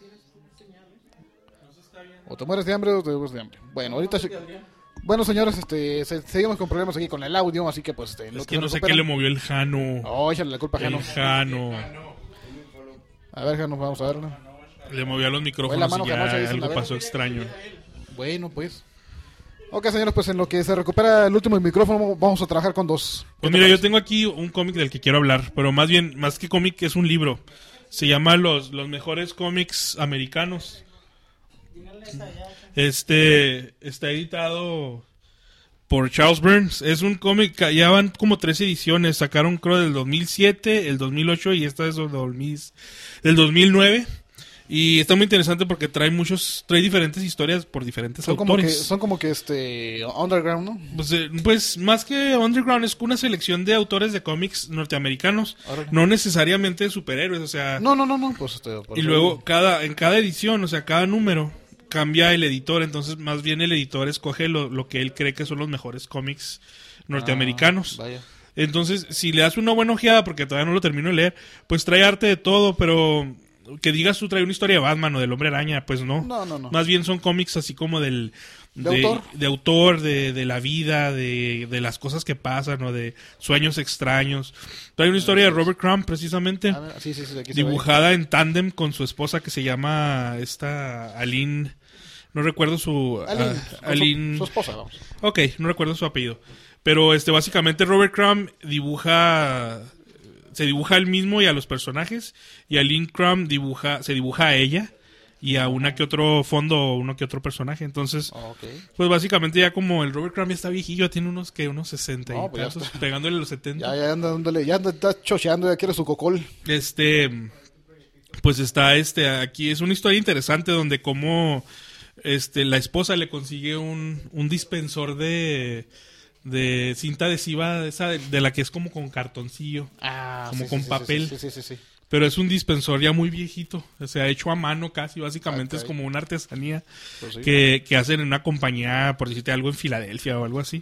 O te mueres de hambre o te mueres de hambre. Bueno, ahorita... Bueno, señores, este, se- seguimos con problemas aquí con el audio, así que pues... Este, Es lo que no sé recuperan. qué le movió el Jano. Oh, échale la culpa a El Jano. Jano. A ver, Jano, vamos a verlo. Le movió a los Fue la micrófonos mano y janosa, ya dicen, a algo ver. pasó extraño. Bueno, pues. Ok, señores, pues en lo que se recupera el último micrófono, vamos a trabajar con dos. Pues mira, yo tengo aquí un cómic del que quiero hablar, pero más bien, más que cómic, es un libro. Se llama Los, los mejores cómics americanos. Este está editado por Charles Burns. Es un cómic, que ya van como tres ediciones. Sacaron creo del dos mil siete, el dos mil ocho y esta es del dos mil del dos mil nueve. Y está muy interesante porque trae muchos, trae diferentes historias por diferentes Son como, autores. que, son como que este underground, ¿no? Pues, eh, pues más que underground es una selección de autores de cómics norteamericanos, Órale. no necesariamente de superhéroes, o sea, No, no, no, no, pues este, por y eso- luego cada en cada edición, o sea, cada número cambia el editor, entonces más bien el editor escoge lo, lo que él cree que son los mejores cómics norteamericanos. Ah, vaya. Entonces, si le das una buena ojeada, porque todavía no lo termino de leer, pues trae arte de todo, pero que digas tú trae una historia de Batman o del Hombre Araña, pues no. No, no, no. Más bien son cómics así como del... ¿De autor? de, autor, de, de la vida, de, de las cosas que pasan o de sueños extraños. Trae una historia de Robert Crumb, precisamente, Ah, sí, sí, sí, aquí se ve. dibujada en tándem con su esposa que se llama esta Aline... No recuerdo su... Aline, ah, con su- Aline- su esposa, vamos. Ok, no recuerdo su apellido. Pero este básicamente Robert Crumb dibuja... Se dibuja a él mismo y a los personajes. Y Aline Crumb dibuja, se dibuja a ella y a una que otro fondo o uno que otro personaje. Entonces, Ah, ok. pues básicamente ya como el Robert Crumb ya está viejillo, tiene unos que unos sesenta No, y pues ya tantos, está. pegándole los setenta. Ya, ya anda dándole, ya anda, está chocheando, ya quiere su cocol. Este, pues está este, aquí es una historia interesante donde como este la esposa le consigue un, un dispensor de de cinta adhesiva esa de, de la que es como con cartoncillo, Ah, como sí, con sí, sí, papel. Sí, sí, sí, sí. Pero es un dispensor ya muy viejito, o sea, hecho a mano casi, básicamente Ok. es como una artesanía Pues sí. que, que hacen en una compañía, por decirte algo, en Filadelfia o algo así.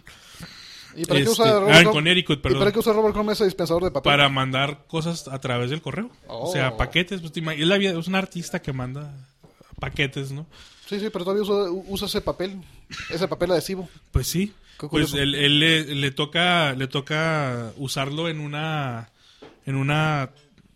¿Y para qué Este, usa ah, Robert en Crumb? Connecticut, ¿Y perdón. para qué usa Robert Crumb ese dispensador de papel? Para mandar cosas a través del correo. O sea, Oh. paquetes. Pues, te ima- es, la vida- es un artista que manda paquetes, ¿no? Sí, sí, pero todavía usa, usa ese papel, ese papel adhesivo. Pues sí. Qué Pues curioso. él, él le, le toca le toca usarlo en una en una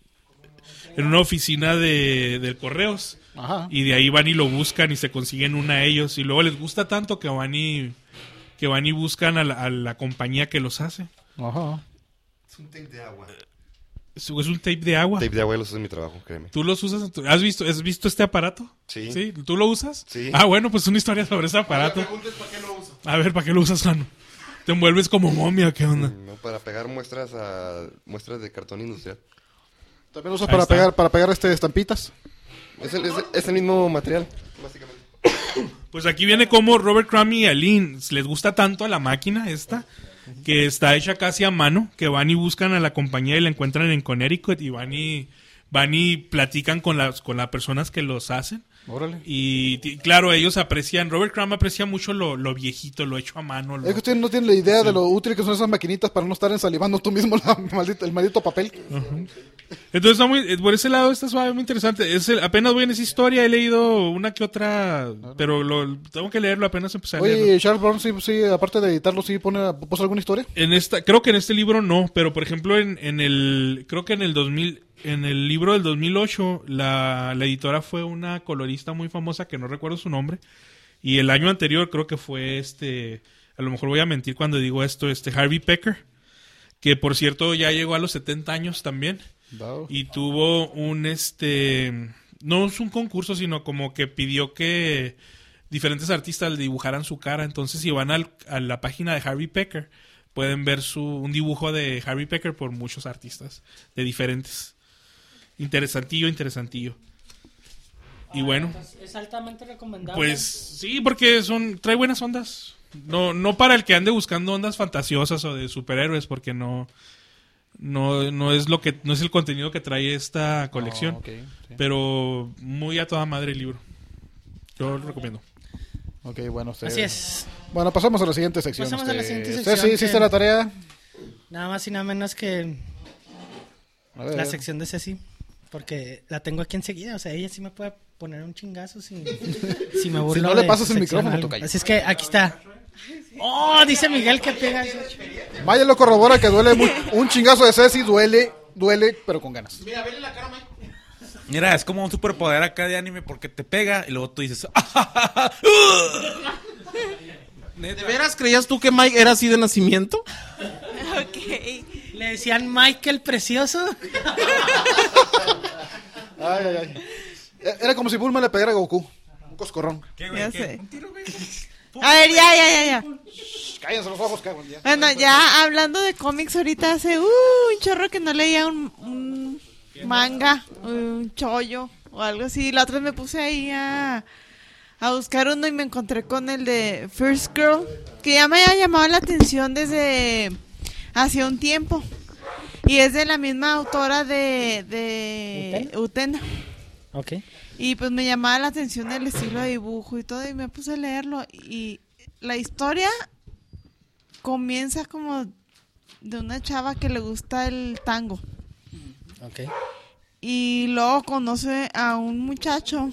en una oficina de, de correos. Ajá. Y de ahí van y lo buscan y se consiguen una a ellos. Y luego les gusta tanto que van y que van y buscan a la, a la compañía que los hace. Ajá. Es un tape de agua. Es, es un tape de agua. Tape de agua lo uso en mi trabajo, créeme. ¿Tú los usas? en tu- ¿Has visto, ¿Has visto este aparato? Sí. ¿Tú lo usas? Sí. Ah, bueno, pues una historia sobre ese aparato. A ver, ¿para qué lo usas, Jano? ¿Te envuelves como momia? ¿Qué onda? No, para pegar muestras a muestras de cartón industrial. También usa Ahí para está. pegar, para pegar este estampitas. Es el, es, el- es el mismo material, básicamente. Pues aquí viene como Robert Crumb y Aline les gusta tanto a la máquina esta, que está hecha casi a mano, que van y buscan a la compañía y la encuentran en Connecticut y van y, van y platican con las, con las personas que los hacen. Órale. Y t- claro, ellos aprecian, Robert Crumb aprecia mucho lo, lo viejito, lo hecho a mano. Lo... Es que ustedes no tienen la idea sí. de lo útil que son esas maquinitas para no estar ensalivando tú mismo la, maldito, el maldito papel. Uh-huh. Entonces, está muy, por ese lado está suave, muy interesante. Es el, apenas voy en esa historia, he leído una que otra, pero lo, tengo que leerlo, apenas empecé a leerlo. Oye, Charles Brown, sí, sí, aparte de editarlo, ¿sí pone, puso alguna historia? En esta, creo que en este libro no, pero por ejemplo en, en el, creo que en el dos mil, en el libro del dos mil ocho, la, la editora fue una colorista muy famosa que no recuerdo su nombre, y el año anterior creo que fue este, a lo mejor voy a mentir cuando digo esto, este Harvey Pecker, que por cierto ya llegó a los setenta años también. Wow. Y tuvo un, este, no es un concurso, sino como que pidió que diferentes artistas le dibujaran su cara. Entonces, si van al, a la página de Harvey Pecker, pueden ver su, un dibujo de Harvey Pecker por muchos artistas de diferentes. Interesantillo, interesantillo. Y Ah, bueno, entonces, es altamente recomendable. pues sí, porque son trae buenas ondas. No, no para el que ande buscando ondas fantasiosas o de superhéroes, porque no... No, no es lo que no es el contenido que trae esta colección, oh, okay, sí. pero muy a toda madre el libro. Yo lo recomiendo. Ok, bueno, usted... Así es. Bueno, pasamos a la siguiente sección. Pasamos a la siguiente Usted- sección, ¿Usted sí hiciste que- la tarea? Nada más y nada menos que A ver. la sección de Ceci, porque la tengo aquí enseguida, o sea, ella sí me puede poner un chingazo si, si me burlo. Si no le de pasas su el sección micrófono, algo. tocayo. Así es que aquí está. Oh, dice Miguel que pega. Vaya lo corrobora que duele muy- un chingazo de Ceci, duele, duele, pero con ganas. Mira, vele la cara, Mike. Mira, es como un superpoder acá de anime porque te pega y luego tú dices... ¿De veras creías tú que Mike era así de nacimiento? Ok. Le decían Michael Precioso. Ay, ay, ay. Era como si Bulma le pegara a Goku. Un coscorrón. Ya sé. A ver, ya, ya, ya, ya. Cállense los ojos, cabrón. Ya. Bueno, ya hablando de cómics, ahorita hace uh, un chorro que no leía un, un manga, un chollo o algo así. La otra vez me puse ahí a, a buscar uno y me encontré con el de First Girl, que ya me había llamado la atención desde hace un tiempo. Y es de la misma autora de, de Utena. Ok. Y pues me llamaba la atención el estilo de dibujo y todo, y me puse a leerlo. Y la historia comienza como de una chava que le gusta el tango. Ok. Y luego conoce a un muchacho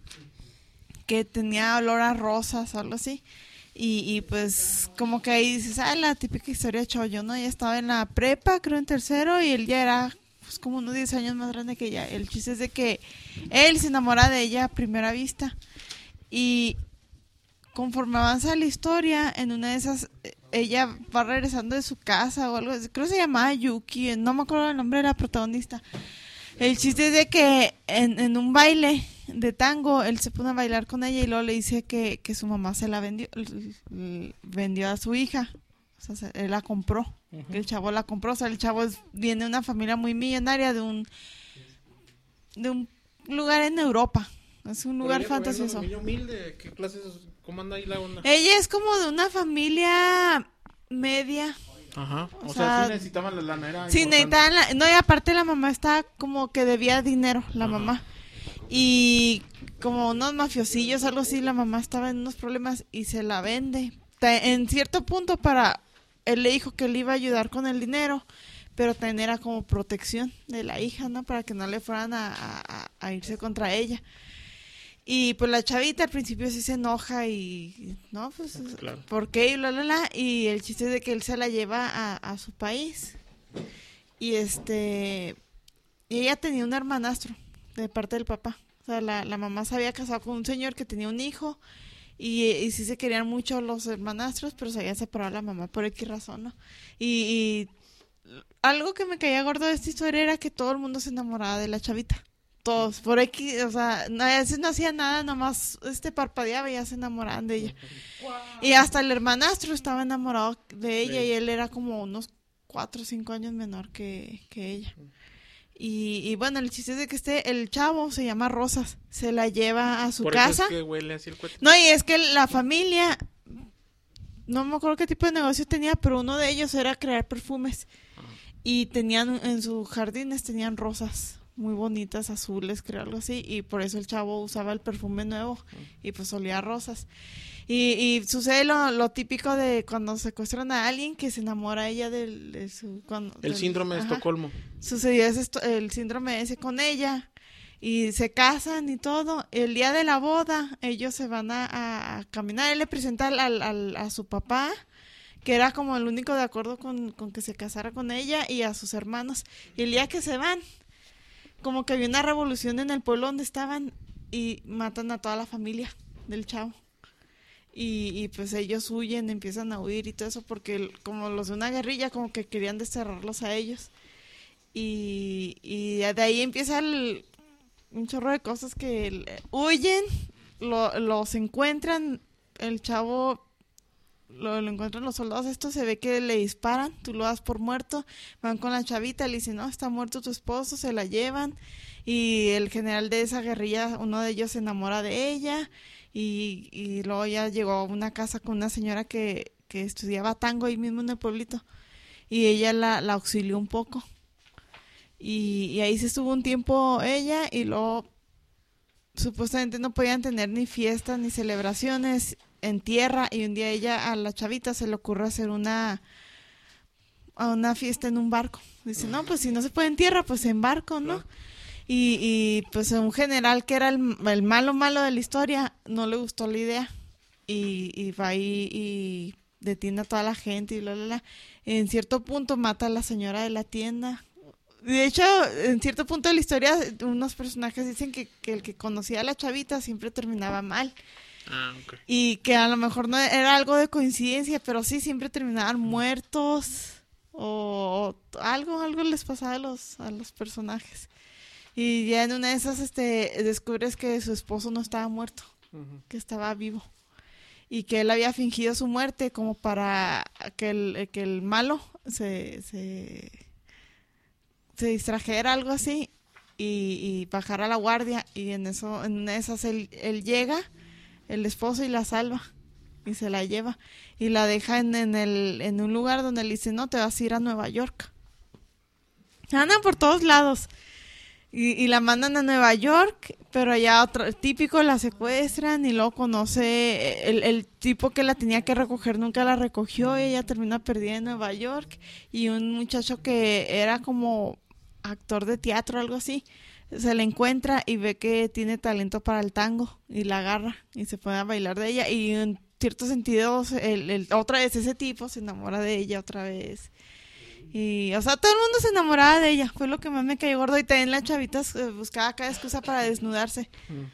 que tenía olor a rosas o algo así. Y, y pues como que ahí dices, ah, la típica historia de chollo, ¿no? Ella estaba en la prepa, creo en tercero, y él ya era pues como unos diez años más grande que ella. El chiste es de que él se enamora de ella a primera vista. Y conforme avanza la historia, en una de esas, ella va regresando de su casa o algo así. Creo que se llamaba Yuki, no me acuerdo el nombre de la protagonista. El chiste es de que en, en un baile de tango, él se pone a bailar con ella y luego le dice que, que su mamá se la vendió, vendió a su hija. O sea, se, él la compró. Uh-huh. Que el chavo la compró. O sea, el chavo es, viene de una familia muy millonaria de un de un lugar en Europa. Es un lugar ella, fantasioso. Ella humilde, ¿qué clases? ¿Cómo anda ahí la onda? Ella es como de una familia media. Ajá. O, O sea, sea, sí necesitaban la lana. Era Sí, importante. necesitaban la, no, y aparte la mamá está como que debía dinero, la Ajá. mamá. Y como unos mafiosillos, algo así, la mamá estaba en unos problemas y se la vende. En cierto punto para, él le dijo que le iba a ayudar con el dinero, pero también era como protección de la hija, ¿no? Para que no le fueran a, a, a irse contra ella. Y pues la chavita al principio sí se enoja y, no, pues, claro. ¿Por qué? Y bla, bla, bla. Y el chiste es de que él se la lleva a, a su país. Y este, y ella tenía un hermanastro de parte del papá. O sea, la, la mamá se había casado con un señor que tenía un hijo y, y sí se querían mucho los hermanastros, pero se había separado la mamá por X razón, ¿no? Y, y algo que me caía gordo de esta historia era que todo el mundo se enamoraba de la chavita. Todos, por X, o sea, no, a veces no hacía nada, nomás este parpadeaba y ya se enamoraban de ella. Wow. Y hasta el hermanastro estaba enamorado de ella sí. Y él era como unos cuatro o cinco años menor que, que ella. Y, y bueno, el chiste es de que este, el chavo se llama Rosas, se la lleva a su Por casa. eso es que huele así el cohete. No, y es que la familia, no me acuerdo qué tipo de negocio tenía, pero uno de ellos era crear perfumes. Y tenían en sus jardines, tenían rosas muy bonitas, azules, creo, algo así. Y por eso el chavo usaba el perfume nuevo y pues olía a rosas. Y, y sucede lo, lo típico de cuando secuestran a alguien que se enamora ella del, de su... Cuando, El del- síndrome de ajá. Estocolmo. Sucedió ese esto- el síndrome ese con ella y se casan y todo. El día de la boda ellos se van a, a- a caminar. Él le presenta al, al- al- a su papá, que era como el único de acuerdo con, con que se casara con ella, y a sus hermanos. Y el día que se van, como que había una revolución en el pueblo donde estaban y matan a toda la familia del chavo. Y, y pues ellos huyen, empiezan a huir y todo eso porque el- como los de una guerrilla como que querían desterrarlos a ellos. Y, y de ahí empieza el- un chorro de cosas que el- huyen, lo- los encuentran, el chavo lo, lo encuentran los soldados, esto se ve que le disparan, tú lo das por muerto, van con la chavita, le dicen, no, está muerto tu esposo, se la llevan, y el general de esa guerrilla, uno de ellos se enamora de ella, y, y luego ya llegó a una casa con una señora que, que estudiaba tango ahí mismo en el pueblito, y ella la, la auxilió un poco, y, y ahí se estuvo un tiempo ella, y luego supuestamente no podían tener ni fiestas ni celebraciones en tierra, y un día ella a la chavita se le ocurre hacer una a una fiesta en un barco. Dice, no, pues si no se puede en tierra, pues en barco, ¿no? Y, y pues un general que era el, el malo malo de la historia no le gustó la idea y, y va ahí y detiene a toda la gente y la, la, la. En cierto punto mata a la señora de la tienda. De hecho, en cierto punto de la historia, unos personajes dicen que, que el que conocía a la chavita siempre terminaba mal. Ah, ok. Y que a lo mejor no era algo de coincidencia, pero sí siempre terminaban muertos o, o algo, algo les pasaba a los, a los personajes. Y ya en una de esas este, descubres que su esposo no estaba muerto, Ujú. que estaba vivo. Y que él había fingido su muerte como para que el, que el malo se, se, se distrajera, algo así, y, y bajara la guardia. Y en eso, en una de esas él, él llega, el esposo, y la salva y se la lleva y la deja en, en, el, en un lugar donde le dice, no, te vas a ir a Nueva York. Andan por todos lados y, y la mandan a Nueva York, pero allá otro típico, la secuestran y luego conoce el, el tipo que la tenía que recoger, nunca la recogió y ella termina perdida en Nueva York. Y un muchacho que era como actor de teatro, algo así, se la encuentra y ve que tiene talento para el tango y la agarra y se pone a bailar de ella, y en ciertos sentidos el, el, otra vez ese tipo se enamora de ella otra vez. Y, o sea, todo el mundo se enamoraba de ella, fue lo que más me cayó gordo. Y también la chavita eh, buscaba cada excusa para desnudarse.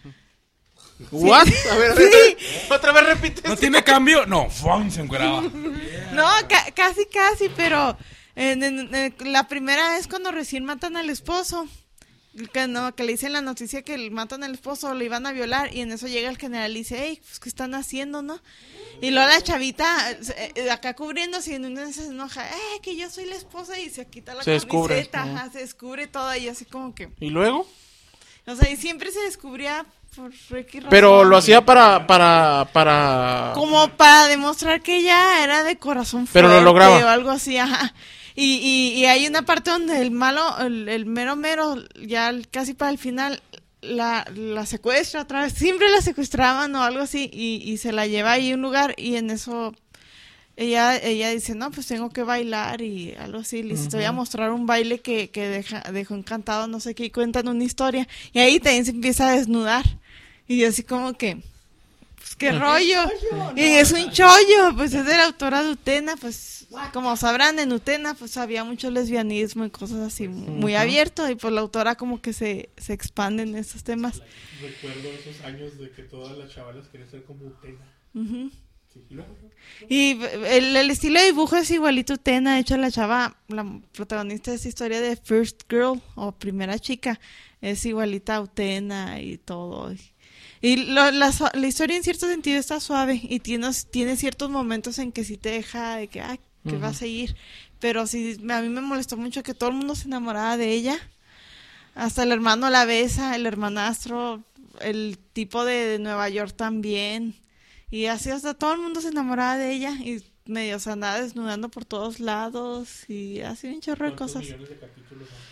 ¿What? A ver, a ver, Sí. otra vez repite. ¿No tiene cambio? No, ¡fum! Se encueraba. No, ca- casi, casi, pero en, en- en la primera vez cuando recién matan al esposo, que no, que le dicen la noticia que matan al esposo, lo iban a violar, y en eso llega el general y dice, hey, pues ¿qué están haciendo, no? Y luego la chavita, eh, eh, acá cubriéndose, y en una se enoja, eh, que yo soy la esposa, y se quita la Se descubre, camiseta, ajá. ajá, se descubre todo, y así como que, ¿Y luego? o sea, y siempre se descubría por X razón. Pero lo hacía para, para, para... Como para demostrar que ella era de corazón fuerte. Pero lo lograba. O algo así, ajá. Y, y, y hay una parte donde el malo, el, el mero mero, ya el- casi para el final, la, la secuestra otra vez. Siempre la secuestraban o algo así, y, y se la lleva ahí a un lugar, y en eso ella ella dice, no, pues tengo que bailar y algo así. Le dice, te voy a mostrar un baile que, que deja, dejó encantado, no sé qué, y cuentan una historia. Y ahí también se empieza a desnudar. Y yo así como que, pues qué rollo. Y es un chollo, pues es de la autora de Utena, pues como sabrán, en Utena pues había mucho lesbianismo y cosas así muy Ujú. abierto, y pues la autora como que se, se expande en esos temas. Recuerdo esos años de que todas las chavalas querían ser como Utena. Ujú. Sí, y luego, Y el, el estilo de dibujo es igualito a Utena. De hecho, la chava, la protagonista de esta historia de First Girl o Primera Chica, es igualita a Utena y todo. Y lo- la, su- la historia en cierto sentido está suave y tiene, tiene ciertos momentos en que sí te deja de que, ah, que va a Ujú. seguir. Pero sí, a mí me molestó mucho que todo el mundo se enamoraba de ella. Hasta el hermano la besa, el hermanastro, el tipo de Nueva York también. Y así hasta todo el mundo se enamoraba de ella y medio se andaba desnudando por todos lados y así un chorro de cosas. millones de capítulos son?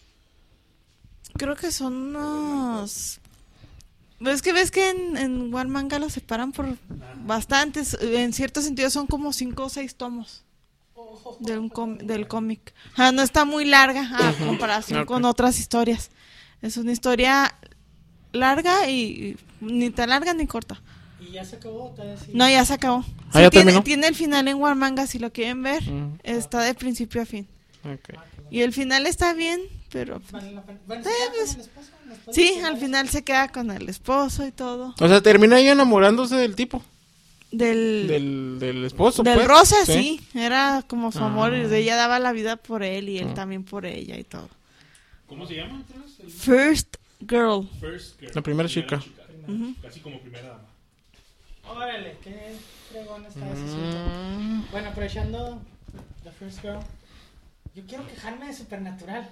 Creo que son unos... Es que ves que en, en One Manga lo separan por bastantes. En cierto sentido son como cinco o seis tomos de un com- del cómic. Ah, no está muy larga a comparación Ok. con otras historias. Es una historia larga y ni tan larga ni corta. ¿Y ya se acabó? Todavía sí. No, ya se acabó. Ah, ¿ya tiene, terminó? tiene el final en One Manga, si lo quieren ver. Mm. Está de principio a fin. Ok. Y el final está bien, pero... Vale la pena. Bueno, Eh, ¿se queda con pues, el esposo? ¿El esposo Sí, se al va? final se queda con el esposo y todo. O sea, termina ella enamorándose del tipo. Del... Del, del esposo. Del pues. Rosa, sí. Era como su amor. Ah. Y ella daba la vida por él y él también por ella y todo. ¿Cómo se llama entonces? El First Girl. First Girl. La primera chica. Ujú. Casi como primera dama. Órale, qué fregón está ese Mm. asunto. Bueno, aprovechando The First Girl, yo quiero quejarme de Supernatural.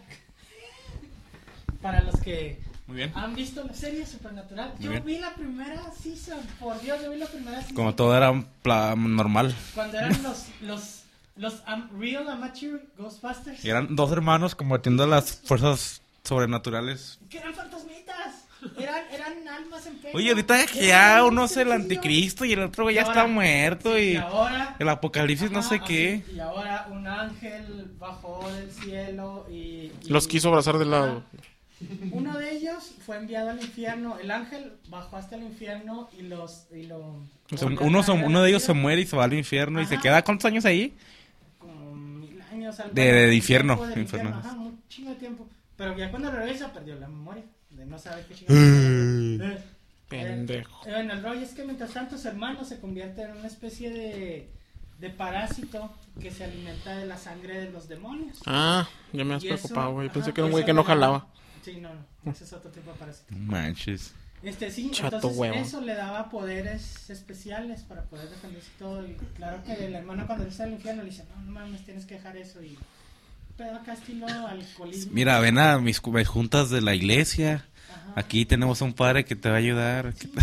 Para los que Muy bien. han visto la serie Supernatural, Muy yo bien. vi la primera season, por Dios, yo vi la primera season. Como todo era un pla- normal. Cuando eran los, los, los um, Real Amateur Ghostbusters, Y eran dos hermanos combatiendo a las fuerzas sobrenaturales. que eran fantasmitas, eran, eran almas en pena. Oye, ahorita que Eran ya almas uno es el sencillos. anticristo y el otro güey Y ya ahora- está muerto sí, y y ahora... el apocalipsis no Ajá, sé así, qué. Y ahora un ángel bajó del cielo y... y- Los quiso abrazar de lado. Uno de ellos fue enviado al infierno. El ángel bajó hasta el infierno y los... Y lo, O sea, uno, se- uno de ellos se muere y se va al infierno y se Ajá. queda ¿cuántos años ahí? Como mil años. algo, De- de un infierno, tiempo del infierno. Ajá, un chingo de tiempo. Pero ya cuando regresa perdió la memoria. De no saber qué chingados. Eh, Pendejo. Eh, bueno, el rollo es que mientras tanto su hermano se convierte en una especie de, de parásito que se alimenta de la sangre de los demonios. Ah, ya me has Y eso- preocupado, güey. Pensé ajá, que era un eso güey que no le da- jalaba. Sí, no, no. Ese es otro tipo de parásito. No manches. Este, sí, Chato entonces huevo. eso le daba poderes especiales para poder defenderse y todo. Y claro que el hermano cuando él está en el infierno le dice, no, no mames, tienes que dejar eso. Y pedo acá estilo alcoholismo. Mira, ven a mis, mis juntas de la iglesia. Ajá. Aquí tenemos un padre que te va a ayudar. Sí.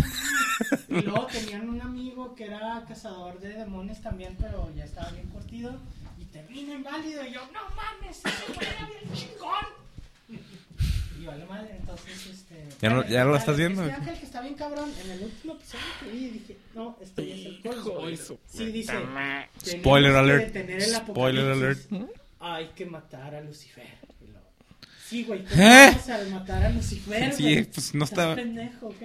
Y luego tenían un amigo que era cazador de demonios también, pero ya estaba bien curtido. Y termina inválido. Y yo, no mames, ese güey era bien chingón. Y vale madre, entonces este. ¿Ya no- ya lo estás este viendo? ángel que está bien cabrón. En el último episodio que vi dije, no, esto ya es el colmo. Sí, dice. tenemos Spoiler que alert. detener el Spoiler apocalipsis. alert. Hay que matar a Lucifer. Y luego, sí, güey, ¿cómo ¿Eh? vamos a matar a Lucifer? Sí, güey? pues, no Estás estaba- pendejo, ¿ok?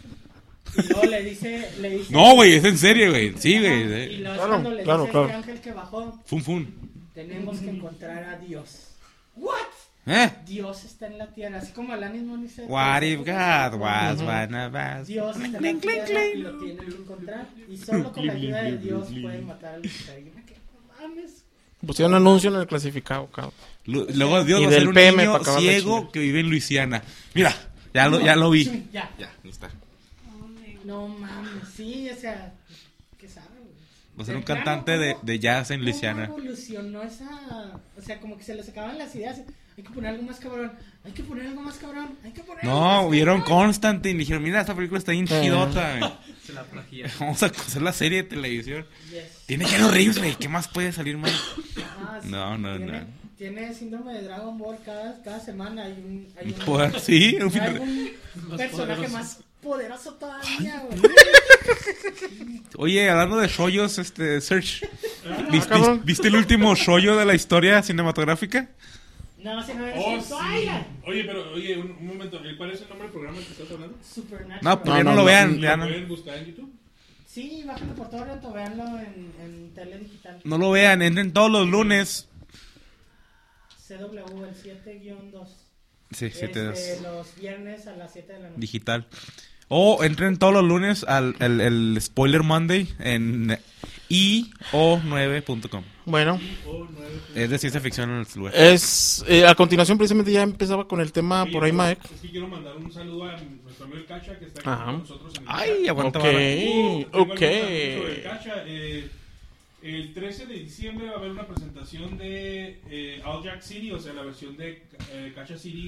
Y luego le dice, le dice No, güey, es en serio, güey. Sí, Ajá, güey. Y eh. luego es Claro, cuando le claro, dice claro. este ángel que bajó, Fun, fun. tenemos que encontrar a Dios. ¿What? ¿Eh? Dios está en la tierra, así como Alanis Morissette. What if God was one of us? Dios está en la tierra y lo tiene que encontrar. Y solo con la ayuda de Dios pueden matar a Lucifer. Y yo me quedé, no mames. Pusieron un anuncio en el clasificado, cabrón. Lu- Luego Dios Y va a ser del un P M niño pa' acabar de ciego chingar. que vive en Luisiana. Mira, ya lo, ya lo vi. Ya. Ya, ahí está. No mames, sí, o sea, ¿qué sabe, güey? Va a ser De un plano, cantante de, ¿cómo- de jazz en ¿Cómo Luisiana. evolucionó esa...? O sea, como que se les acaban las ideas. Hay que poner algo más cabrón. Hay que poner algo más cabrón. Hay que poner algo No, más vieron cabrón. Constantine y dijeron, mira, esta película está bien Eh. chidota, güey. Se la plagia. Vamos a hacer la serie de televisión. Yes. Tiene Keanu Reeves, güey. ¿Qué más puede salir mal? Ah, sí. No, no, tiene, no. Tiene síndrome de Dragon Ball. Cada, cada semana hay un... Hay un Poder- sí, un hay final- un personaje más poderoso todavía, güey. Oye, hablando de shoyos, este, Search. Ah, ¿Viste, cabrón. ¿Viste el último shoyo de la historia cinematográfica? No, si no es Oh, cierto. sí. ¡Ay, ya! Oye, pero, oye, un, un momento. ¿Cuál es el nombre del programa que estás hablando? Supernatural. No, todavía no, no, lo no, vean. ¿Lo ya no. pueden buscar en YouTube? Sí, bájalo por todo rato, véanlo en, en tele digital. No lo vean, entren todos los lunes. C W, el siete guión dos. Sí, siete Este, los viernes a las siete de la noche. digital. O entren todos los lunes al el, el Spoiler Monday en i o nueve punto com. Bueno, Es de ciencia ficción en el lugar. es eh, a continuación precisamente ya empezaba con el tema Oye, por ahí, pero Mike. Es que quiero mandar un saludo a nuestro amigo el Cacha, que está aquí Ajá. con nosotros en el Ay, chat. aguanta. Ok, barra. Tengo ok. algunos datos sobre el Cacha. Eh, el trece de diciembre va a haber una presentación de eh, All Jack City, o sea, la versión de eh, Cacha City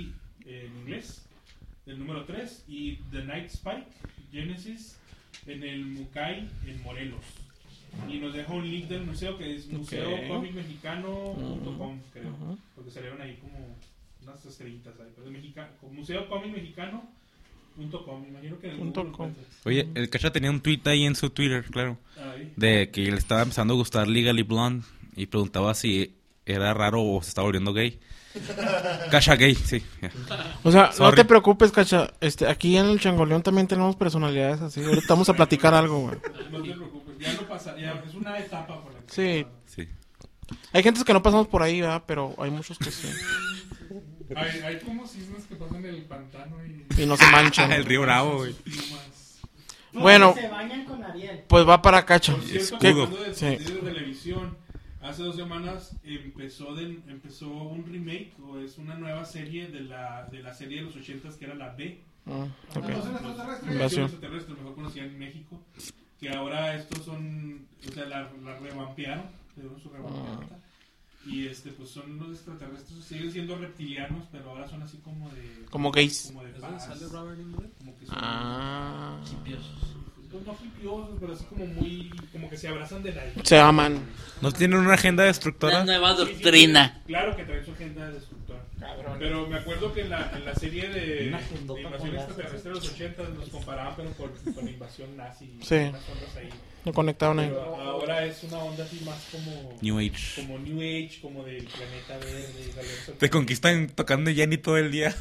en inglés, el número tres, y The Night Spike, Genesis, en el Mucay, en Morelos. Y nos deja un link del museo que es museo comic mexicano punto com, creo, uh-huh. porque salieron ahí como unas estrellitas ahí, pero Mexica, museo comic mexicano punto com, imagino que en el .com. Oye, el Cacha tenía un tweet ahí en su Twitter, claro, ahí. De que le estaba empezando a gustar Legally Blonde y preguntaba si era raro o se estaba volviendo gay. Cacha gay, sí. Yeah. O sea, Sorry. No te preocupes, Cacha. Este, aquí en el Changoleón también tenemos personalidades así. Ahorita vamos a platicar algo, güey. No te preocupes, ya no pasa, ya es una etapa por la que sí. sí. Hay gentes que no pasamos por ahí, ¿verdad? Pero hay muchos que sí. Hay, hay como cisnes que pasan el pantano y... y no se manchan. El río Bravo, güey. No, bueno, se bañan con Ariel. Pues va para Cacha. Por cierto, ¿Qué? hablando de, Sí. de televisión, hace dos semanas empezó de, empezó un remake o es una nueva serie de la de la serie de los ochentas que era la B. Ah, okay. Invasión extraterrestre, mejor conocida en México, que ahora estos son, o sea, la, la revampearon, le dieron su revampeada. Ah. Y este, pues son los extraterrestres, siguen siendo reptilianos, pero ahora son así como de... Como gays. Como de paz. ¿Sale Robert England? Como que son... Ah. Hipiosos. Pues no hipiosos, pero así como muy... Como que se abrazan de la... Se aman. ¿No tienen una agenda destructora? La nueva doctrina. Sí, sí, claro que traen su agenda destructora. Cabrón. Pero me acuerdo que en la, en la serie de, de Invasión Extraterrestre de los ochenta nos comparaban pero con, con Invasión Nazi. Sí. Unas ondas ahí. Lo conectaron ahí. Pero ahora es una onda así más como... New Age. Como New Age, como del planeta verde. Te conquistan tocando Yanni todo el día.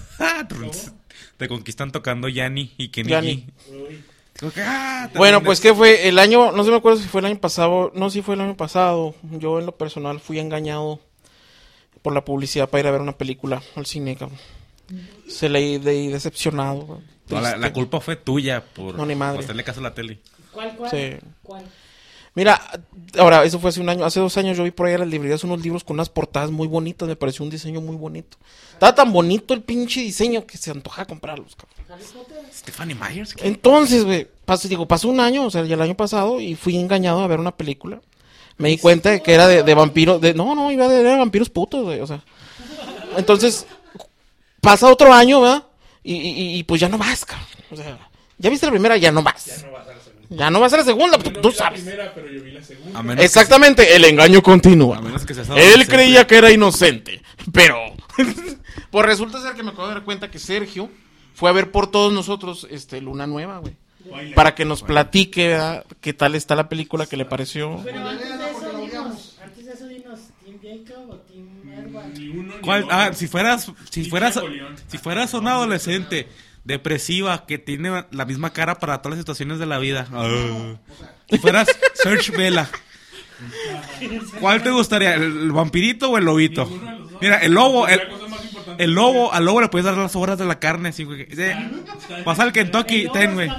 Te conquistan tocando Yanni y Kenny G. Ah, bueno, pues que fue el año, no sé me acuerdo si fue el año pasado, no, si fue el año pasado. Yo en lo personal fui engañado por la publicidad para ir a ver una película al cine, cabrón. Se leí de decepcionado. No, la, la culpa fue tuya por, no, ni madre. por hacerle caso a la tele. ¿Cuál, cuál? Sí. ¿Cuál? Mira, ahora, eso fue hace un año, hace dos años yo vi por ahí en las librerías unos libros con unas portadas muy bonitas, me pareció un diseño muy bonito. Estaba tan bonito el pinche diseño que se antoja comprarlos, cabrón. Stephanie Myers. ¿Qué? Entonces, güey, pasó, digo, pasó un año, o sea, ya el año pasado, y fui engañado a ver una película. Me di cuenta de que era de, de vampiros, de, no, no, iba de, de vampiros putos, güey, o sea. Entonces, pasa otro año, ¿verdad? Y, y, y pues ya no vas, cabrón. O sea, ya viste la primera, ya no vas. Ya no vas a la segunda. Ya no vas a la segunda, yo no tú vi sabes. La primera, pero yo vi la segunda. A exactamente, que... el engaño continúa. A menos que se Él creía que era inocente, pero... pues resulta ser que me acabo de dar cuenta que Sergio fue a ver por todos nosotros este Luna Nueva, güey. Para que nos platique, ¿verdad? Qué tal está la película, que le pareció. Pero antes de eso, dinos, antes de eso, dinos, ¿Team Jacob o Team Erwan? ¿Cuál? Ah, si fueras, si fueras, si fueras un adolescente depresiva que tiene la misma cara para todas las situaciones de la vida. Uh, si fueras Serge Vela, ¿cuál te gustaría? ¿El vampirito o el lobito? Mira, el lobo, el, el lobo, al lobo le puedes dar las horas de la carne, así, güey. Pasa al Kentucky, ten, güey.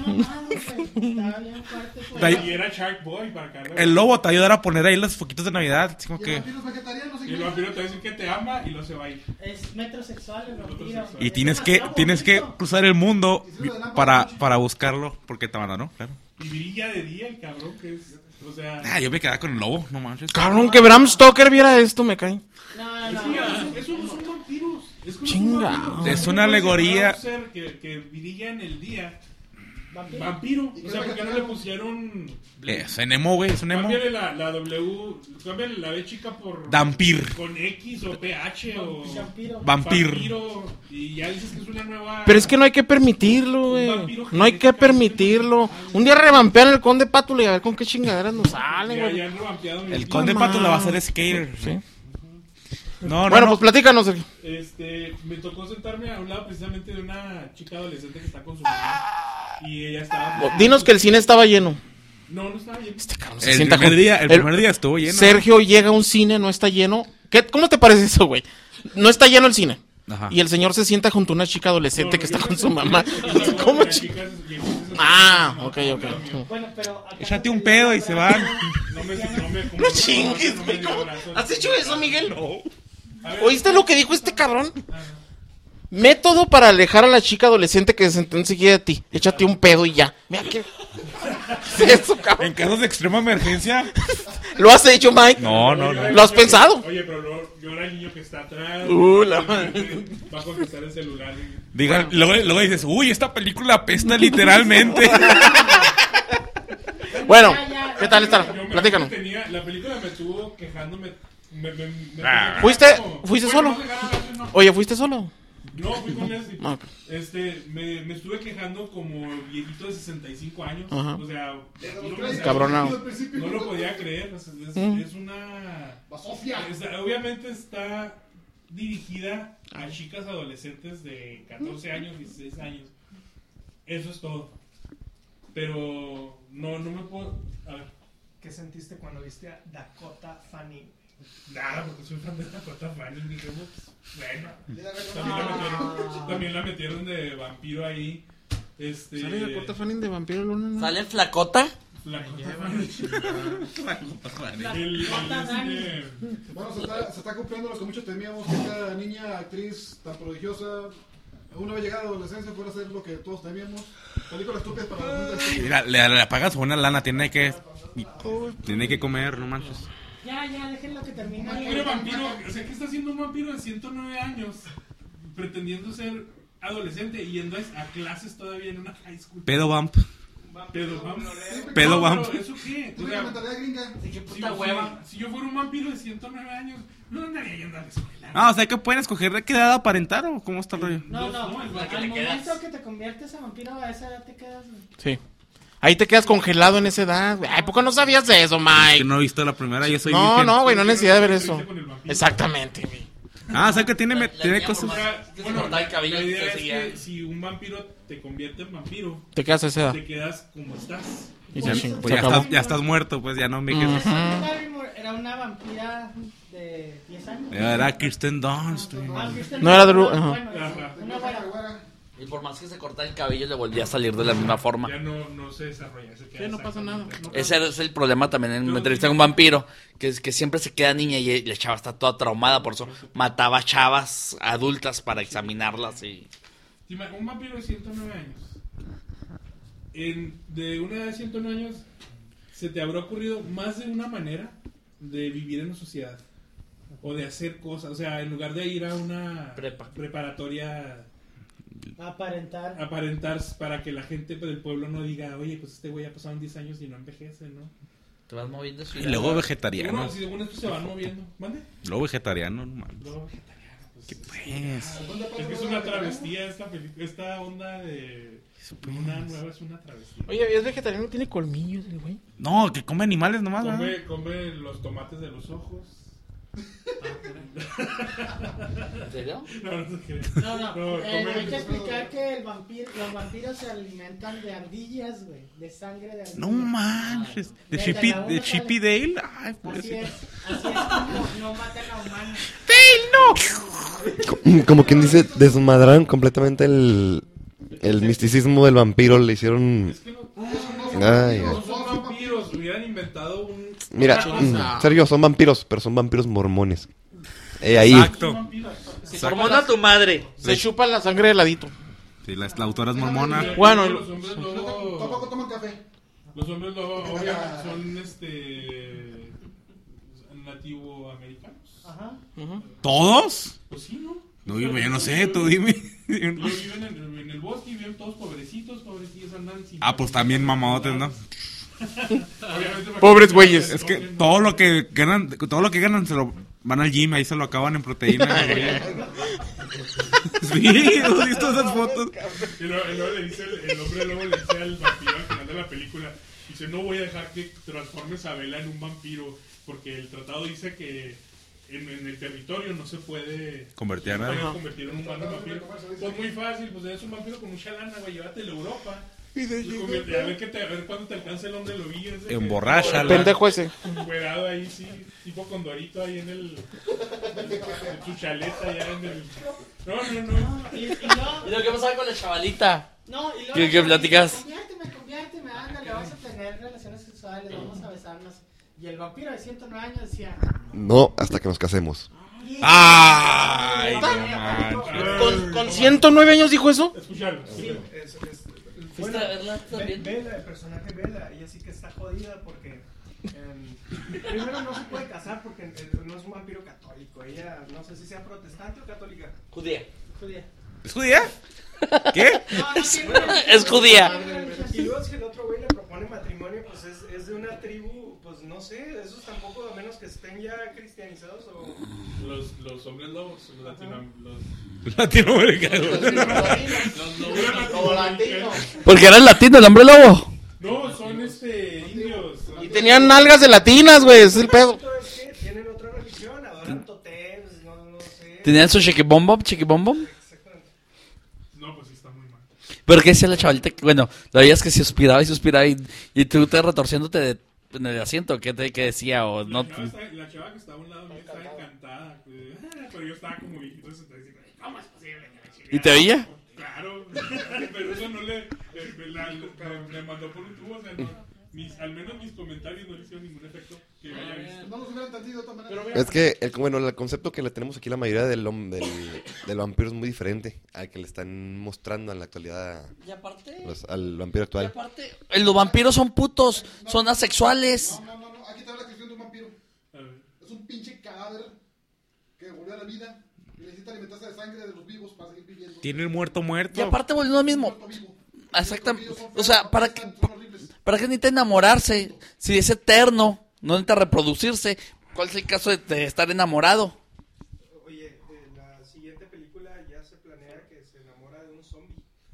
El lobo te ayudará a poner ahí los foquitos de Navidad, así como que... Y el vampiro te va a decir que te ama y lo se va a ir. Es metrosexual el vampiro. Y tienes que, tienes que cruzar el mundo para, para buscarlo, porque te abandonó, claro. Y brilla de día el cabrón que es... O sea... Ah, yo me quedaba con el lobo, no manches. Cabrón, que Bram Stoker viera esto, me cae. No, no, no. Eso no son vampiros. Es como chinga. Es una alegoría. Un ser que, que brilla en el día. Vampiro. Vampiro. O sea, ¿por qué no le pusieron... Es un emo, güey, es un emo. Cámbiale la, la W, cámbiale la B chica por... Dampir. Con X o P H o... Vampiro. Vampir. Vampiro. Y ya dices que es una nueva... Pero es que no hay que permitirlo, güey. No hay que permitirlo. Un día revampean el Conde Pátula y a ver con qué chingaderas nos salen, güey. El Conde Pátula va a ser skater. Sí. No, no, bueno, no. pues platícanos, Sergio. Este, me tocó sentarme a un lado precisamente de una chica adolescente que está con su mamá. Y ella estaba... Dinos que el cine estaba lleno. No, no estaba lleno. Este cabrón se El sienta primer con... día, el primer día estuvo lleno. Sergio llega a un cine, no está lleno. ¿Qué, ¿Cómo te parece eso, güey? No está lleno el cine. Ajá. Y el señor se sienta junto a una chica adolescente No, que está yo con no su sé, mamá. no, ¿Cómo la chica? chica es- llegó, se sentó Ah, con su ok, mamá, ok. no, Bueno, pero... acá Échate no un te pedo dio y se abrazo. van. No me, no me, como- No chingues, no me güey. dio ¿Cómo? abrazo. ¿Has hecho eso, Miguel? A ver, ¿Oíste lo que dijo este cabrón? Método para alejar a la chica adolescente que se sentó enseguida de ti. Échate un pedo y ya. Mira qué... ¿Qué es eso, cabrón? En casos de extrema emergencia. ¿Lo has hecho, Mike? No, no, no. ¿Lo has pensado? Oye, pero luego, llora el niño que está atrás. Uh, la madre. Va a contestar el celular. Diga, luego, luego dices, uy, esta película apesta literalmente. Bueno, ¿qué tal está? Yo me- Platícanos. tenía- la película me estuvo quejándome. Me, me, me- Ah. ¿Fuiste, como- fuiste Bueno, solo? no, no, no, no. Oye, ¿fuiste solo? No, fui con Leslie. Ah, ok. Este, me, me estuve quejando como viejito de sesenta y cinco años. Ajá. O sea, no, me- Cabronado. no lo podía creer. O sea, es, Mm. es una. Basofia. es- obviamente está dirigida a chicas adolescentes de catorce años, dieciséis años. Eso es todo. Pero no, no me puedo. A ver. ¿Qué sentiste cuando viste a Dakota Fanning? Nada, porque soy fan de Dakota Fanning. Dije, pues, bueno. También la, metieron, también la metieron de vampiro ahí. Este. ¿Sale Dakota Fanning de Vampiro Luna? ¿No? ¿Sale flacota? Dakota Fanning. El- el, este, Bueno, se está, se está cumpliendo lo que muchos temíamos, que esta niña actriz tan prodigiosa, una vez llegada a la adolescencia, fuera a hacer lo que todos temíamos. Películas estúpidas para la mente estúpida. Mira, le, le pagas buena lana, tiene que... Tiene que comer, no manches. Ya, ya, déjenlo que termine. Pobre vampiro, o sea, ¿qué está haciendo un vampiro de ciento nueve años? Pretendiendo ser adolescente y yendo a clases todavía en una high school. Pedo vamp. Pedo vamp. Pedo No, vamp. pero ¿eso qué? O Tiene sea, la mentalidad gringa. ¿De qué si, puta si- hueva? si yo fuera un vampiro de ciento nueve años, no andaría yendo a la escuela. Ah, o sea, que pueden escoger de qué edad aparentar o cómo está el rollo. No, no, No, al que te momento quedas. que te conviertes a vampiro, a esa edad te quedas, güey. Sí. Ahí te quedas congelado en esa edad, güey. Ay, ¿por qué no sabías de eso, Que Mike? no he visto la primera, yo soy No, virgen. no, güey, no hay necesidad de ver eso. Con el vampiro. Exactamente, güey. Ah, o sea, que tiene, La- me- la tiene niña por cosas... O sea, más que se bueno, cortaba el cabello, la se idea es seguía. que si un vampiro te convierte en vampiro, Te quedas a esa edad. te quedas como estás. Y Ya, se chingó. pues Se ya, acabó. estás, ya estás muerto, pues ya no envejeces. Barrymore era una vampira de diez años. Era Kirsten Dunst. güey. Ah, Kristen No era Dunst, Drew- bueno, ajá. Ajá. una güera. Güera. Y por más que se cortara el cabello, le volvía a salir de la misma forma. Ya no, no se desarrolla. Se queda Sí, no pasa nada. exactamente. Ese es el problema también en una entrevista con un vampiro, que es que siempre se queda niña y la chava está toda traumada, por eso mataba chavas adultas para examinarlas y... Dime, un vampiro de ciento nueve años. En, de una edad de ciento nueve años, ¿se te habrá ocurrido más de una manera de vivir en la sociedad? O de hacer cosas. O sea, en lugar de ir a una Prepa. preparatoria, Aparentar. aparentar para que la gente del pueblo no diga, oye, pues este güey ya pasaron diez años y no envejece, ¿no? Te vas moviendo su Y luego vegetariano. Según, si según esto se van moviendo. ¿Mande? Luego vegetariano, no mames. Luego vegetariano. Pues, ¿Qué pues? es que es una travestía esta, peli- esta onda de... Una nueva es una travestía. Oye, ¿es vegetariano? ¿Tiene colmillos el güey? No, que come animales nomás, ¿verdad? Come, come los tomates de los ojos. ¿En serio? No, no se cree. No, no, No, eh, come- hay que explicar que el vampiro, los vampiros se alimentan de ardillas, güey, de sangre de ardillas. No manches. ¿De Desde Chippy, la uno de Chippy sale. Dale? Ay, Así pobrecito. es, así es como no matan a humanos. Co- Como quien dice, desmadraron completamente el, el misticismo del vampiro. Le hicieron... Es que no, Ay, no ay. son vampiros. Hubieran inventado un... Mira, mm, Sergio, son vampiros, pero son vampiros mormones. Eh, ahí. Exacto. Hormona tu madre. Se chupa la sangre de ladito. Sí, la, la autora es mormona. Bueno, y- los hombres luego... Tampoco toman café. Los hombres luego obviamente, son este... nativo americanos. Ajá. ¿Todos? Pues sí, ¿no? No, yo, yo no sé, tú dime. Ellos viven en, en el bosque y viven todos pobrecitos, pobrecitos, andan sin... Ah, pues también mamadotes, ¿no? Obviamente, Pobres güeyes. Es que todo lo que ganan, todo lo que ganan se lo van al gym, ahí se lo acaban en proteína. güey. Sí, ¿no has visto esas fotos? Y luego, y luego le dice el, el hombre luego le dice al vampiro al final de la película, dice, no voy a dejar que transformes a Bella en un vampiro, porque el tratado dice que en, en el territorio no se puede Convertir a no se puede nadie. convertir en un humano vampiro. Pues muy fácil, pues eres un vampiro con mucha lana, güey, llévatelo a Europa. Y convierte- a ver, que te, a ver cuándo te alcanza el hombre lobillo ese que- Emborráchala. Pendejo ese. Encuerado ahí, sí, tipo Condorito ahí en el... en su chaleta allá en el... No, no, no. Y, y luego, ¿Y lo que pasaba con la chavalita? no, y luego ¿Qué- qué platicas? Conviérteme, conviérteme, ándale, vamos a tener relaciones sexuales, vamos a besarnos. Y el vampiro de ciento nueve años decía, No, hasta que nos casemos. Ay, no manches. ¿Con, con ciento nueve años dijo eso? Escuchalo. ¿Fuiste a verla Be- también? Bella, el personaje Bella, ella sí que está jodida porque Eh, primero no se puede casar porque eh, no es un vampiro católico. Ella no sé si sea protestante o católica. Judía. Judía. ¿Es judía? ¿Qué? No, no tiene- Es judía. Y luego si el otro güey le propone matrimonio, pues es, es de una tribu, pues no sé, esos tampoco, a menos que estén ya cristianizados o... Los, los hombres lobos, los latino, los Latinoamericanos. los lobos Como latino. Porque era el latino, el hombre lobo. No, son este indios. Y tenían nalgas de latinas, güey, ese es el pedo. Es que tienen otra religión, adoran totems, no, no sé. ¿Tenían su chiquibombom, chiquibombom? No, pues sí está muy mal. Pero que decía la chavalita, que, bueno, la veías que se suspiraba y suspiraba y, y tú te retorciéndote de, en el asiento, ¿qué, te, qué decía? O no. La chava, está- la chava que estaba a un lado mío estaba encantada. eh, Pero yo estaba como viejito, entonces estaba diciendo, ¿cómo es posible que la chica? ¿Y te veía? Claro, pero eso no le. eh, me, la- me- me mandó por un tubo, o sea, no, mis, al menos mis comentarios no le hicieron ningún efecto que haya visto. No los hubiera entendido de todas maneras. Es que, el, bueno, el concepto que le tenemos aquí la mayoría del, hom- del, del vampiro es muy diferente al que le están mostrando en la actualidad Y aparte, los- al vampiro y actual. aparte, eh, los vampiros son putos, son asexuales. No, no, no, no, aquí está la descripción de un vampiro. A ver. Es un pinche cadáver que volvió a la vida y necesita alimentarse de sangre de los vivos para seguir viviendo. Tiene el muerto Y muerto. aparte volviendo lo mismo. Muerto vivo. Exactamente. Los vivos son O sea, feos, ¿para apestan, qué, son horribles. ¿para qué necesita enamorarse? Si es eterno, no necesita reproducirse. ¿Cuál es el caso de, de estar enamorado? Oye, eh, la siguiente película ya se planea que se enamora de un zombie.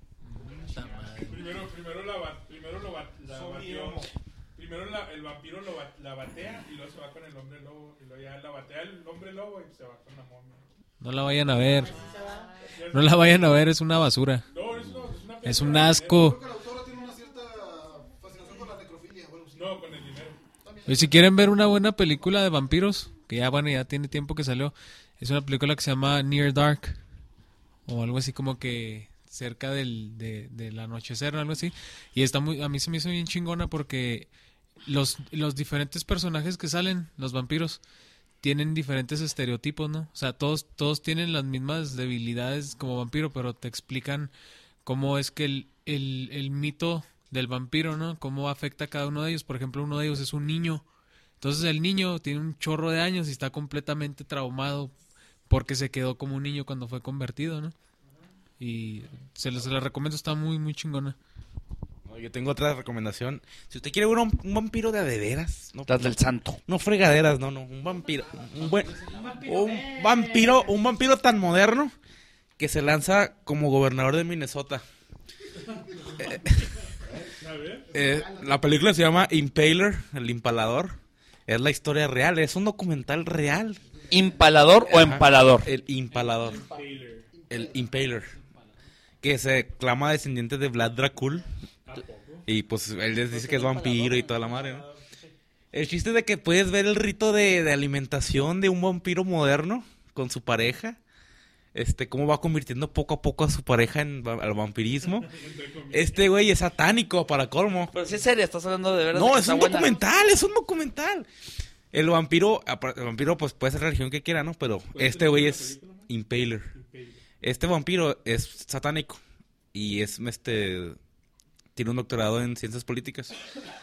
Primero, primero, la, ba- primero lo ba- la Zombie batió. homo. Primero la, el vampiro lo ba- la batea y luego se va con el hombre lobo. Y luego ya la batea el hombre lobo y se va con la momia. No la vayan a ver. No la vayan a ver, es una basura. No, es, una- es una Es un película de asco. Creo que la autora tiene una cierta fascinación por la necrofilia o algo así. dinero. No, con el dinero. Y si quieren ver una buena película de vampiros, que ya bueno, ya tiene tiempo que salió, es una película que se llama Near Dark, o algo así como que cerca del, de, del anochecer o algo así. Y está muy, a mí se me hizo bien chingona porque los, los diferentes personajes que salen, los vampiros, tienen diferentes estereotipos, ¿no? O sea, todos, todos tienen las mismas debilidades como vampiro, pero te explican cómo es que el, el, el mito del vampiro, ¿no? Cómo afecta a cada uno de ellos. Por ejemplo, uno de ellos es un niño. Entonces el niño tiene un chorro de años y está completamente traumado porque se quedó como un niño cuando fue convertido, ¿no? Y se les, se les recomiendo, está muy, muy chingona. No, yo tengo otra recomendación. Si usted quiere ver un, un vampiro de a de veras, no, Las del santo. no fregaderas, no, no, un vampiro, un buen, un vampiro, un vampiro tan moderno que se lanza como gobernador de Minnesota. Eh, eh, la película se llama Impaler, el Impalador. Es la historia real, es un documental real. ¿Impalador o Ajá, empalador? El Impalador. El Impaler. Que se clama descendiente de Vlad Dracul. Y pues él les dice que es vampiro y toda la madre, ¿no? El chiste es de que puedes ver el rito de, de alimentación de un vampiro moderno con su pareja. Este, cómo va convirtiendo poco a poco a su pareja en va- al vampirismo. Este güey es satánico para colmo. Pero si es seria, estás hablando de veras. de No, que es está un buena. documental, es un documental. El vampiro, apar- el vampiro pues puede ser la religión que quiera, ¿no? Pero este güey es Impaler. Este vampiro es satánico y es este tiene un doctorado en ciencias políticas.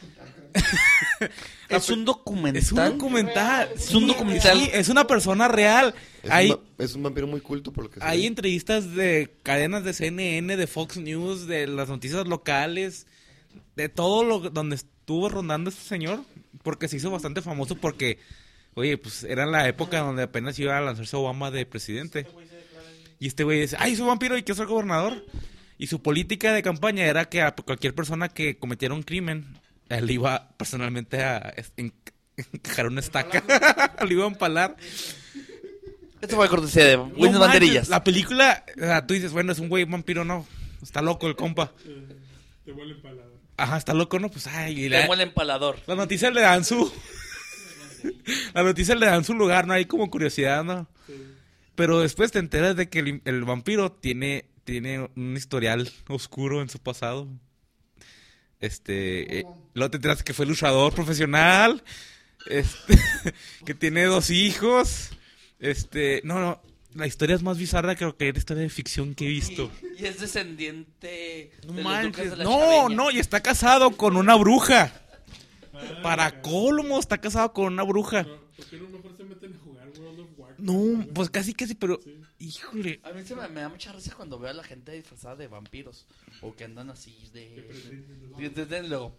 Es un documental. Es un documental. Es un sí, documental. sí, es una persona real. Es, Hay, un, va- es un vampiro muy culto por lo que se hay ve. entrevistas de cadenas de C N N, de Fox News, de las noticias locales, de todo lo donde estuvo rondando este señor, porque se hizo bastante famoso porque, oye, pues era la época donde apenas iba a lanzarse Obama de presidente. Y este güey dice, ay, soy vampiro y quiero ser gobernador. Y su política de campaña era que a cualquier persona que cometiera un crimen, él iba personalmente a es- en- encajar una estaca, lo iba a empalar. Esto fue cortesía de No Buenas manches, Banderillas. La película, o sea, tú dices, bueno, es un güey vampiro, no, está loco el compa. Te vuelve empalado. Ajá, está loco, ¿no? Pues, ay, y Te la, muele empalador. la noticia le dan su... la noticia le dan su lugar, ¿no? Hay como curiosidad, ¿no? Pero después te enteras de que el, el vampiro tiene, tiene un historial oscuro en su pasado. Este, eh, luego te enteras que fue luchador profesional, este, que tiene dos hijos, este, no, no, la historia es más bizarra que cualquier historia de ficción que he visto. Y es descendiente No de los manches, duques de la no, Chaveña. no, y está casado con una bruja. Para colmo, está casado con una bruja. ¿Por qué no mejor se meten a jugar World of Warcraft? No, pues casi, casi, pero... Híjole. A mí se me, me da mucha risa cuando veo a la gente disfrazada de vampiros. O que andan así de... de, de, de- luego...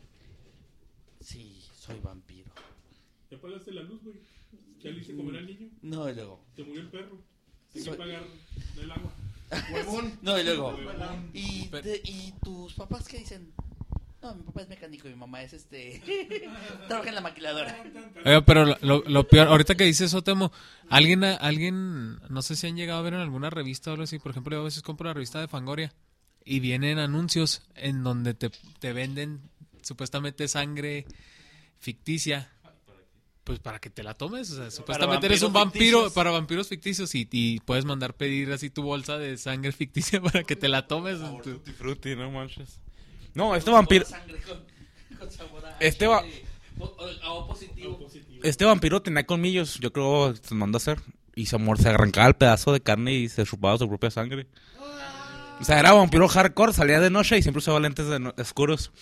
Sí, soy vampiro. ¿Ya pagaste la luz, güey? ¿Ya le hice comer al niño? No, y luego... ¿Te murió el perro? Hay Soy- que pagar el agua. No, y luego... Huevón. ¿Y, te- ¿Y tus papás qué dicen? No, mi papá es mecánico y mi mamá es este... Trabaja en la maquiladora. Oiga, pero lo, lo- lo peor, ahorita que dices eso, Temo, alguien, alguien, no sé si han llegado a ver en alguna revista o algo así, por ejemplo, yo a veces compro la revista de Fangoria y vienen anuncios en donde te, te venden supuestamente sangre ficticia. Pues para que te la tomes, o sea, supuestamente eres un vampiros vampiro ficticios. para vampiros ficticios y, y puedes mandar pedir así tu bolsa de sangre ficticia para que te la tomes. Tu- Tutti frutti, no manches. No, este vampiro... Sangre con, con sabor a Este va- H, o- o- O positivo. Este vampiro tenía colmillos, yo creo que se mandó a hacer. Y se, amor, se arrancaba el pedazo de carne y se chupaba su propia sangre. O sea, era vampiro hardcore, salía de noche y siempre usaba lentes de no- oscuros.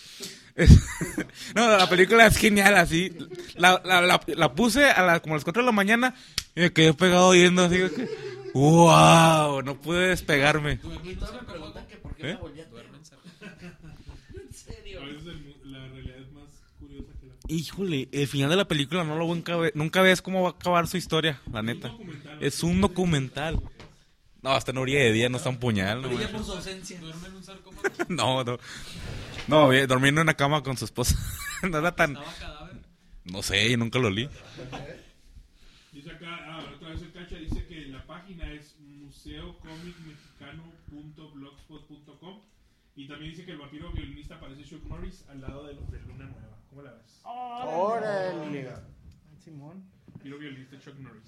No, la película es genial, así. La, la, la, la puse a la, como a las cuatro de la mañana y me quedé pegado oyendo así. Que, ¡wow! No pude despegarme. Y todos me preguntan que por qué ¿Eh? me volví a duermen. En serio. A veces el- la realidad es más curiosa que la... Híjole, el final de la película no lo nunca, ve- nunca ves cómo va a acabar su historia, la neta. Es un documental. No, hasta en orilla de día no está un puñal. No, Brilla manches. por su ausencia. no, no. No, bien, durmiendo en una cama con su esposa. No era tan... No sé, yo nunca lo li. Dice acá, ah, otra vez el cacha dice que la página es museo comic mexicano punto blogspot punto com y también dice que el vampiro violinista aparece Chuck Norris al lado de los de Luna Nueva. ¿Cómo la ves? Órale. Simón. Vampiro violinista Chuck Norris.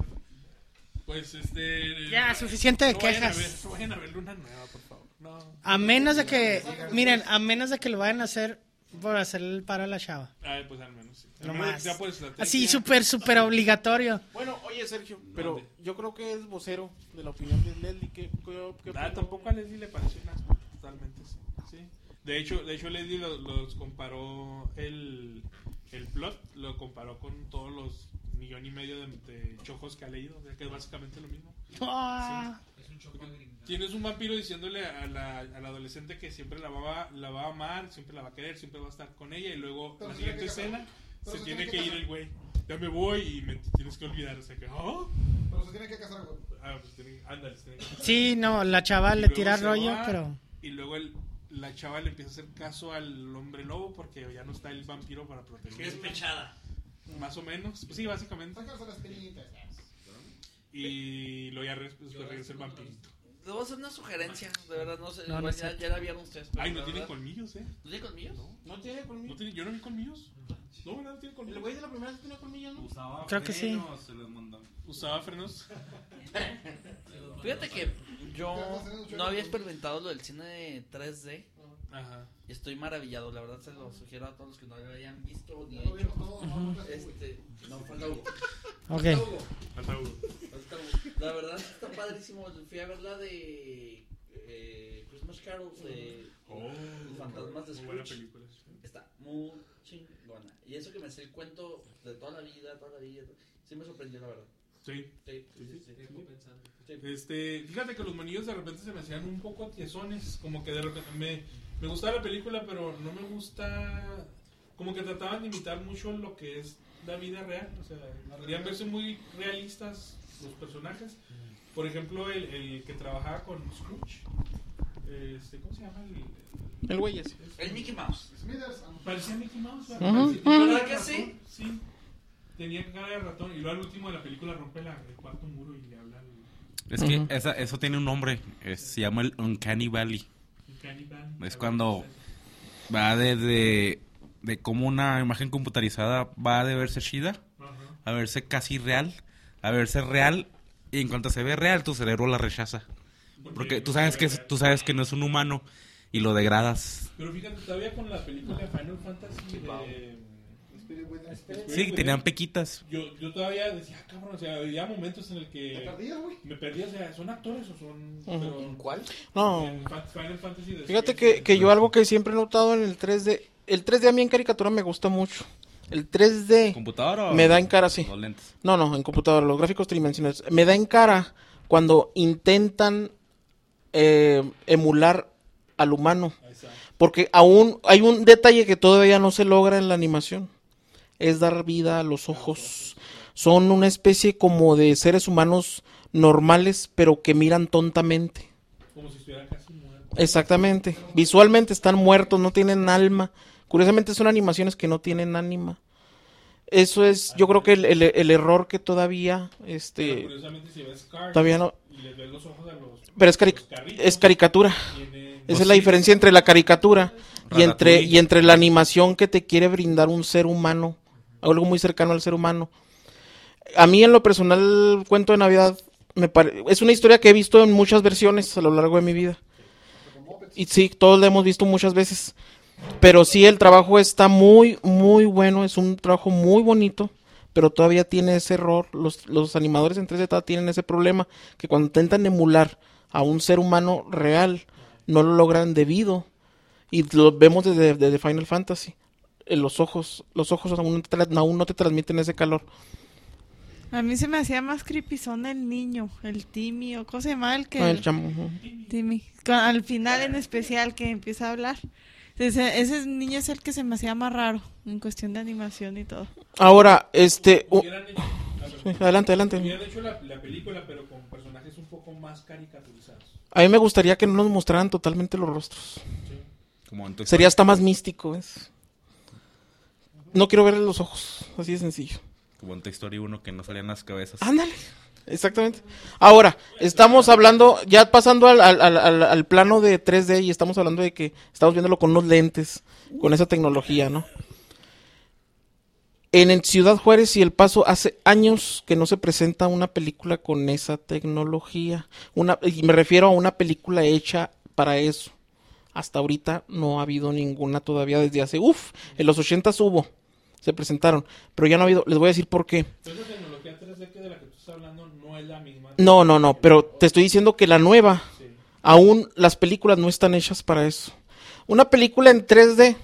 Pues este... Ya, suficiente de no vayan a quejas. ver- no vayan a ver Luna Nueva, por favor. No. A menos de que, miren, a menos de que lo vayan a hacer por hacer el paro a la chava. Ay, pues al menos sí. Al No menos más. ya por estrategia. Así, súper, súper obligatorio. Bueno, oye, Sergio, pero yo creo que es vocero de la opinión de Leslie. ¿Qué, qué, qué Ah, opina? tampoco a Leslie le pareció un asco, totalmente, sí. sí. De hecho, de hecho Leslie los, los comparó el, el plot, lo comparó con todos los millón y medio de, de chojos que ha leído, o sea, que es básicamente lo mismo. Ah. Tienes un vampiro diciéndole a la, a la adolescente que siempre la va, la va a amar, siempre la va a querer, siempre va a estar con ella y luego Pero la se tiene siguiente que casar. escena Pero se se tiene tiene que que ir casar. el güey. Ya me voy y me tienes que olvidar, o sea que, ¿oh? Pero se tiene que casar, güey. Ah, pues tiene, ándale, se tiene que casar. Sí, no, la chava Y le luego tira se rollo, va, pero... Y luego el, la chava le empieza a hacer caso al hombre lobo porque ya no está el vampiro para protegerla. Despechada. Más o menos. Pues sí, básicamente. Sácarse las piritas. Y luego ya res- después regresa el vampirito. Les voy a hacer una sugerencia, de verdad, no sé. No, no igual es ya, cierto. ya la vieron ustedes. pero Ay, no la tiene verdad- colmillos, ¿eh? ¿No tiene colmillos? ¿No tiene ¿No colmillos? tiene, yo no vi colmillos. No, ¿verdad? No tiene El colmillos. güey de la primera vez tenía colmillos, ¿no? Usaba Creo que sí. frenos, se los mandaba. Usaba frenos. Fíjate que yo no había experimentado lo del cine tres D. Ajá. Y estoy maravillado, la verdad se lo sugiero a todos los que no lo hayan visto ni Lo vimos hecho. todos, ¿no? Este, no, falta Hugo. Ok. Falta Hugo. Falta Hugo. Falta Hugo. La verdad está padrísimo. Fui a ver la de eh, Christmas Carols de Oh, Los Fantasmas de muy buena Scrooge. película. sí. Está muy chingona. Y eso que me sé el cuento de toda la vida, toda la vida. Sí me sorprendió, la verdad. Sí. Sí, sí, sí. sí. Sí. Este, fíjate que los monillos de repente se me hacían un poco tiesones, como que de repente me, me gustaba la película, pero no me gusta, como que trataban de imitar mucho lo que es la vida real, o sea, querían verse muy realistas los personajes. Por ejemplo, el, el que trabajaba con Scrooge, este, ¿cómo se llama? El, El güey ese. El Mickey Mouse. Smithers. ah, parecía Mickey Mouse, Ujú. parecía- tenía ¿Verdad cara de que sí? ratón, sí, tenía cara de ratón, y luego al último de la película rompe la, el cuarto muro y le habla al Es que esa, eso tiene un nombre, es- se llama el Uncanny Valley. Cannibal. Es cuando va desde de cómo una imagen computarizada va de verse chida Ajá. a verse casi real, a verse real, y en cuanto se ve real tu cerebro la rechaza. Porque tú sabes que tú sabes que no es un humano y lo degradas. Pero fíjate, todavía con la película de Final Fantasy de... Spirit Within. Spirit Sí, Within, tenían pequitas. Yo, yo todavía decía, ah, cabrón, o sea, había momentos en el ¿Te que perdías, güey? me perdía, o sea, ¿son actores o son...? Pero, ¿En cuál? No. en Fa- Final Fantasy de Fíjate Space, que, que yo algo que siempre he notado en el tres D, el tres D a mí en caricatura me gusta mucho. El tres D ¿Computadora o me da en cara, sí. los lentes? No, no, en computadora, los gráficos tridimensionales. Me da en cara cuando intentan eh, emular al humano. Porque aún hay un detalle que todavía no se logra en la animación. Es dar vida a los ojos. Son una especie como de seres humanos normales, pero que miran tontamente. Como si estuvieran casi muertos. Exactamente. Visualmente están muertos, no tienen alma. Curiosamente son animaciones que no tienen ánima. Eso es, yo creo que el, el, el error que todavía, este, Pero curiosamente si ves Cars todavía no. y les ves los ojos a los, Pero es, cari- los carritos, es caricatura. tienen- Esa Pues es la sí. diferencia entre la caricatura y entre, Ratatouille. y entre la animación que te quiere brindar un ser humano, algo muy cercano al ser humano. A mí en lo personal, Cuento de Navidad, me pare- es una historia que he visto en muchas versiones a lo largo de mi vida. Y sí, todos la hemos visto muchas veces. Pero sí, el trabajo está muy, muy bueno, es un trabajo muy bonito, pero todavía tiene ese error. Los, los animadores en tres D todavía tienen ese problema, que cuando intentan emular a un ser humano real, no lo logran debido. Y lo vemos desde, desde Final Fantasy. En los ojos, los ojos aún no, te, tra- aún no te transmiten ese calor. A mí se me hacía más creepyzón el niño, el Timmy, o ¿cómo se llama el que? Ah, el chamo, ujú. Timmy. Con- Al final en especial que empieza a hablar. Ese, ese niño es el que se me hacía más raro en cuestión de animación y todo. Ahora, este... u- hubieran hecho, sí, adelante, adelante. hubieran hecho la, la película pero con personajes un poco más caricaturizados. A mí me gustaría que no nos mostraran totalmente los rostros. Como en Toy Sería Story. hasta más místico, ¿ves? No quiero verle los ojos, así de sencillo. Como en Toy Story uno que no salían las cabezas. Ándale, exactamente. Ahora, estamos hablando, ya pasando al, al, al, al plano de tres D y estamos hablando de que estamos viéndolo con unos lentes, con esa tecnología, ¿no? En el Ciudad Juárez y El Paso hace años que no se presenta una película con esa tecnología. Una, y me refiero a una película hecha para eso. Hasta ahorita no ha habido ninguna todavía desde hace... Uf, en los ochentas hubo, se presentaron, pero ya no ha habido... Les voy a decir por qué. Entonces la tecnología tres D que de la que tú estás hablando no es la misma. No, no, no, pero te estoy diciendo que la nueva, aún las películas no están hechas para eso. Una película en tres D,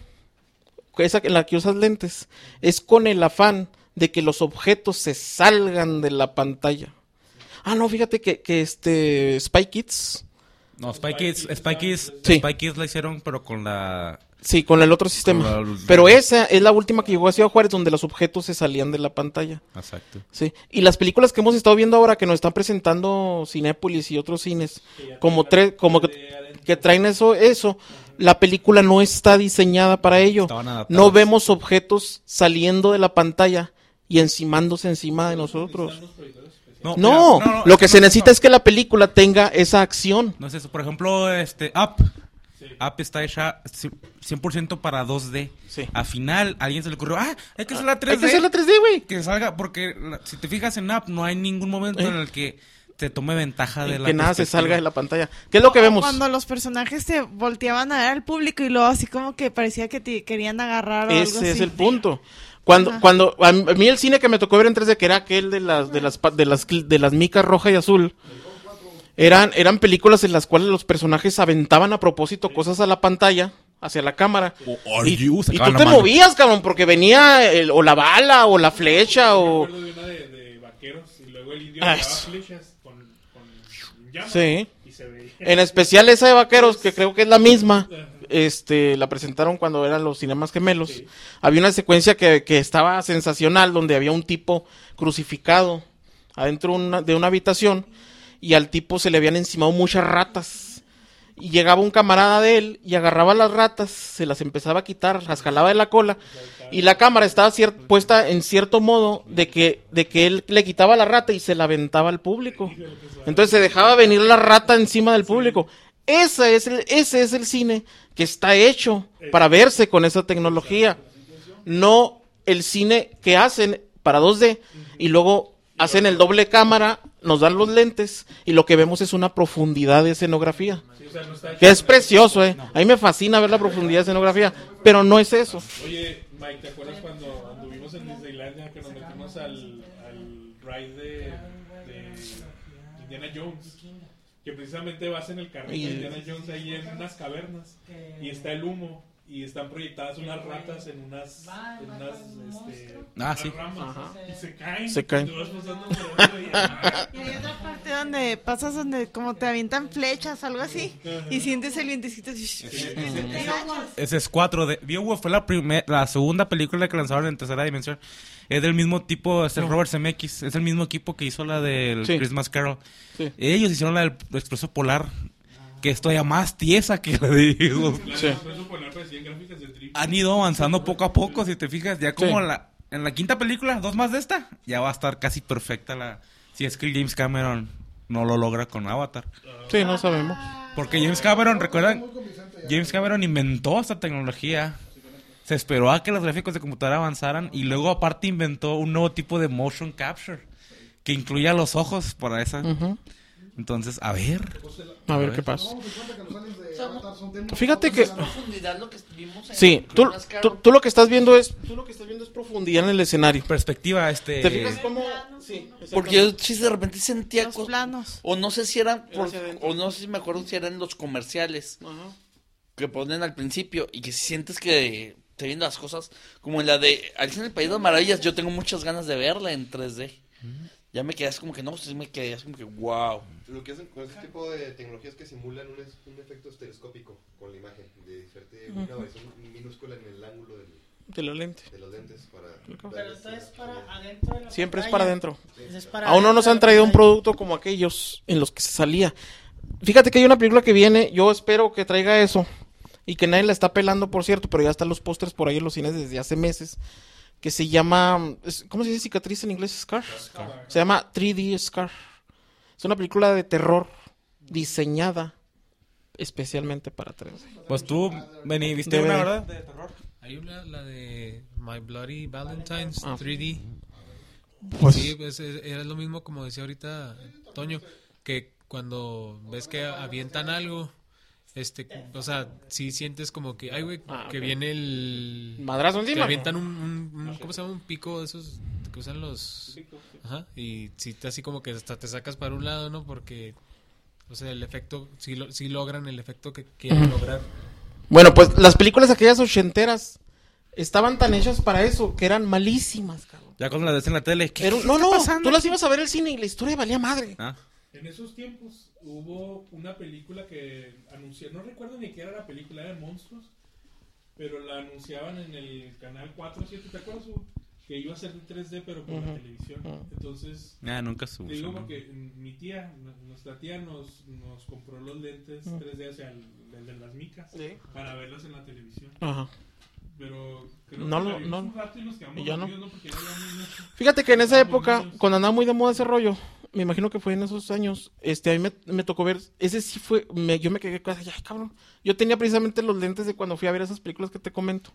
esa en la que usas lentes, es con el afán de que los objetos se salgan de la pantalla. Ah, no, fíjate que, que este Spy Kids, No, Spy Kids, Spy Kids, Sí. Spy Kids la hicieron, pero con la... sí, con el otro sistema. Con la- Pero esa es la última que llegó a Ciudad Juárez, donde los objetos se salían de la pantalla. Exacto. Sí, y las películas que hemos estado viendo ahora que nos están presentando Cinépolis y otros cines, como tres, como que, que traen eso, eso, la película no está diseñada para ello. Estaban adaptadas. No vemos objetos saliendo de la pantalla y encimándose encima de nosotros. No, No, mira, no, no, lo que es se no, necesita no. es que la película tenga esa acción. No es eso. Por ejemplo, este, Up. Up está hecha cien por ciento para dos D. Sí. Al final, a alguien se le ocurrió, ah, hay que hacer la tres D. Hay que hacer la tres D, güey. Que salga, porque la- si te fijas en Up, no hay ningún momento ¿Eh? en el que te tome ventaja de la Que nada se perspectiva. salga de la pantalla. ¿Qué es lo que vemos? Cuando los personajes se volteaban a ver al público y luego así como que parecía que te querían agarrar o algo Ese es así. el punto. Cuando, Ajá. cuando a mí el cine que me tocó ver en tres D, que era aquel de las de las pa- de las cl- de las micas roja y azul, eran eran películas en las cuales los personajes aventaban a propósito cosas a la pantalla, hacia la cámara. O are Y, you, y sacaban tú la te mano. movías, cabrón, porque venía el- o la bala o la flecha o Recuerdo de una de, de vaqueros y luego el indio Ah, tiraba eso. flechas con, con llamas Sí. y se veía. En especial esa de vaqueros, que creo que es la misma, este, la presentaron cuando eran los cinemas gemelos. Sí. Había una secuencia que, que estaba sensacional, donde había un tipo crucificado adentro una- de una habitación y al tipo se le habían encimado muchas ratas. Y llegaba un camarada de él y agarraba las ratas, se las empezaba a quitar, las jalaba de la cola y la cámara estaba cier- puesta en cierto modo de que, de que él le quitaba la rata y se la aventaba al público. Entonces se dejaba venir la rata encima del público. Ese es el, ese es el cine que está hecho para verse con esa tecnología. No el cine que hacen para dos D y luego hacen el doble cámara, nos dan los lentes y lo que vemos es una profundidad de escenografía. Sí, o sea, no está hecho- Que es precioso, eh. A mí me fascina ver la profundidad de escenografía, pero no es eso. Oye, Mike, ¿te acuerdas cuando anduvimos en Disneylandia que nos metimos al, al ride de, de Indiana Jones? Que precisamente vas en el carrito Y- de Indiana Jones ahí en unas cavernas y está el humo y están proyectadas unas ratas en unas, en unas, este, Ah, unas sí. ramas Ajá. y se caen. Se caen. Y tú vas pasando por abajo y ya. Y hay otra parte donde pasas donde como te avientan flechas o algo así y sientes el vientecito así. Ese es cuatro de Beowulf fue la primer, la segunda película que lanzaron en tercera dimensión. Es del mismo tipo, es el Robert Zemeckis, es el mismo equipo que hizo la del Sí. Christmas Carol. Sí. Ellos hicieron la del Expreso Polar, que es todavía más tiesa que la de Beowulf. La Sí. de Expreso Polar parecían gráficas de triple. Han ido avanzando poco a poco, si te fijas, ya como Sí. la, en la quinta película, dos más de esta, ya va a estar casi perfecta la, si es que James Cameron no lo logra con Avatar. Sí, no sabemos. Porque James Cameron, ¿recuerdan? James Cameron inventó esta tecnología. Se esperó a que los gráficos de computadora avanzaran y luego aparte inventó un nuevo tipo de motion capture que incluía los ojos para esa. Ujú. Entonces, a ver. A ver qué pasa. Fíjate que Profundidad lo que vimos en sí, tú, Christmas Carol. tú, tú lo que estás viendo es tú lo que estás viendo es profundidad en el escenario. Perspectiva, este. ¿Te fijas cómo? Sí, Porque yo sí de repente sentía Los cosas. planos. O no sé si eran. por- hacia adentro. o no sé si me acuerdo si eran los comerciales Ajá. que ponen al principio. Y que si sientes que te vienen las cosas. Como en la de Alicia en el País de las Maravillas. Yo tengo muchas ganas de verla en tres D. Ya me quedé así como que no, sí me quedé así como que wow. Lo que hacen con ese tipo de tecnologías que simulan un, es- un efecto estereoscópico con la imagen, de diferente, una variación minúscula en el ángulo del, De la lente. de los lentes para... Pero esto es para adentro de la Siempre es pantalla. para adentro. Ese es para Aún no adentro nos de han la traído un pantalla. producto como aquellos en los que se salía. Fíjate que hay una película que viene, yo espero que traiga eso. Y que nadie la está pelando, por cierto, pero ya están los pósters por ahí en los cines desde hace meses. Que se llama, es- ¿cómo se dice cicatriz en inglés? Scar. Se llama tres D Scar. Es una película de terror diseñada especialmente para tres D. Pues tú, Benny, ¿viste D V D. una, verdad? De terror. Hay una, la de My Bloody Valentine's Ah. tres D. Pues- Sí, pues, es- era lo mismo como decía ahorita Toño, que cuando ves que avientan algo, este, o sea, sí sientes como que, ay, güey, Ah, que ok. viene el... Madrazo Que encima. avientan un, un- un- ¿cómo se llama? Un pico de esos que usan los... Ajá, y sí, te- así como que hasta te sacas para un lado, ¿no? Porque, o sea, el efecto, sí, lo- sí logran el efecto que quieren Ujú. lograr. Bueno, pues las películas aquellas ochenteras estaban tan hechas para eso que eran malísimas, cabrón. Ya cuando las ves en la tele. ¿qué- Pero qué no, está no, pasando tú las aquí? ibas a ver al cine y la historia valía madre. Ah. En esos tiempos hubo una película que anunciaron, no recuerdo ni qué era la película, era de monstruos, pero la anunciaban en el canal cuatro o siete, ¿te acuerdas? Hugo? Que iba a ser de tres D pero por la Ujú. televisión. Ujú. Entonces, Ah, nunca subo. te digo ¿no? porque mi tía, n- nuestra tía nos, nos compró los lentes Ujú. tres D, o sea, el, el de las micas, Sí. para verlas en la televisión. Ajá. Pero creo No que lo- la vimos no. un rato y nos quedamos Y ya no. dormidos, Porque era ya muy noche. Fíjate que en esa Estábamos época, niños. cuando andaba muy de moda ese rollo, me imagino que fue en esos años, este, a mí me, me tocó ver, ese sí fue, me- yo me quedé casi, ay, cabrón. Yo tenía precisamente los lentes de cuando fui a ver esas películas que te comento.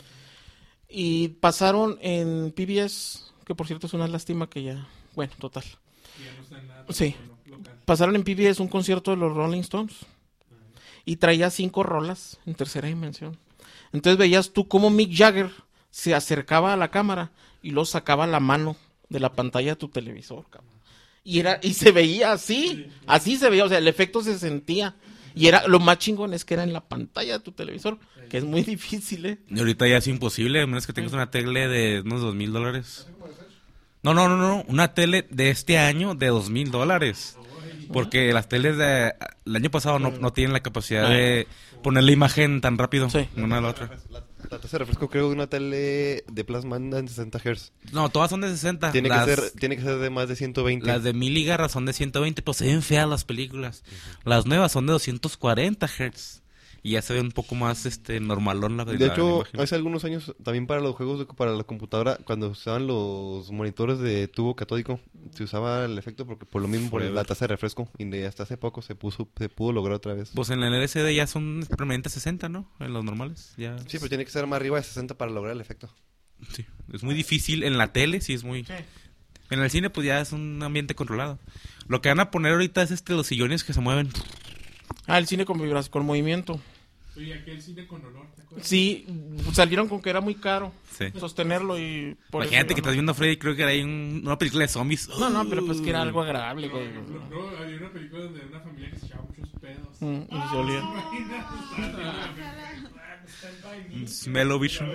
Y pasaron en P B S, que por cierto es una lástima que ya, bueno, total. Y ya no está en nada Sí. local. Pasaron en P B S un concierto de los Rolling Stones. Y traía cinco rolas en tercera dimensión. Entonces veías tú cómo Mick Jagger se acercaba a la cámara y luego sacaba la mano de la pantalla de tu televisor, cabrón. Y era, y se veía así, así se veía, o sea, el efecto se sentía. Y era, lo más chingón es que era en la pantalla de tu televisor, que es muy difícil, ¿eh? Y ahorita ya es imposible, a menos que tengas una tele de unos dos mil dólares. No, no, no, no, una tele de este año de dos mil dólares. Porque las teles de el año pasado no, no tienen la capacidad de poner la imagen tan rápido una a la otra. La, la taza de refresco creo de una tele de plasma anda en sesenta hertz. No, todas son de sesenta. Tiene, Las- que ser, tiene que ser de más de ciento veinte. Las de miligarras son de ciento veinte, pero se ven feas las películas. Las nuevas son de doscientos cuarenta hertz. Y ya se ve un poco más este normalón la De la hecho, imagen. hace algunos años también para los juegos, de, para la computadora, cuando usaban los monitores de tubo catódico, se usaba el efecto porque por lo mismo, por Forever. la taza de refresco, y de hasta hace poco se puso se pudo lograr otra vez. Pues en el L C D ya son permanentes sesenta, ¿no? En los normales. Ya. Sí, pero tiene que ser más arriba de sesenta para lograr el efecto. Sí, es muy difícil. En la tele sí es muy... En el cine pues ya es un ambiente controlado. Lo que van a poner ahorita es este los sillones que se mueven. Ah, el cine con vibración, con movimiento. Oye, aquel cine con olor, ¿te acuerdas? Sí, salieron con que era muy caro Sí. sostenerlo y... por Imagínate eso que ganó. estás viendo Freddy Krueger ahí en una película de zombies. No, no, pero pues que era algo agradable, güey. No, no, había una película donde una familia que se echaba muchos pedos. Mm, y se olía. Smell-O-Vision.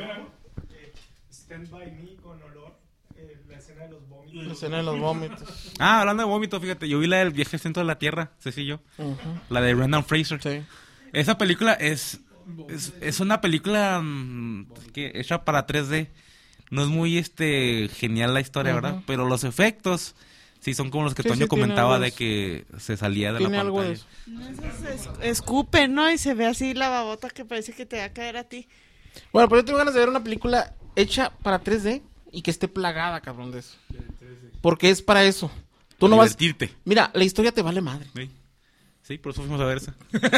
Stand By Me con olor, eh, la escena de los vómitos. La escena de los vómitos. Ah, hablando de vómito, fíjate, yo vi la del viaje al centro de la Tierra, sí, yo. Uh-huh. La de Brendan Fraser. Sí. Esa película es, es, es una película mmm, que hecha para tres D. No es muy este genial la historia, uh-huh. ¿verdad? Pero los efectos sí son como los que Sí, Toño sí, comentaba tiene de que se salía de la Tiene pantalla. algo de eso. No, eso se es- escupe, ¿no? Y se ve así la babota que parece que te va a caer a ti. Bueno, pues yo tengo ganas de ver una película hecha para tres D y que esté plagada, cabrón, de eso. Porque es para eso. Tú no vas... Divertirte. Mira, la historia te vale madre. Sí, sí, por eso fuimos a ver esa.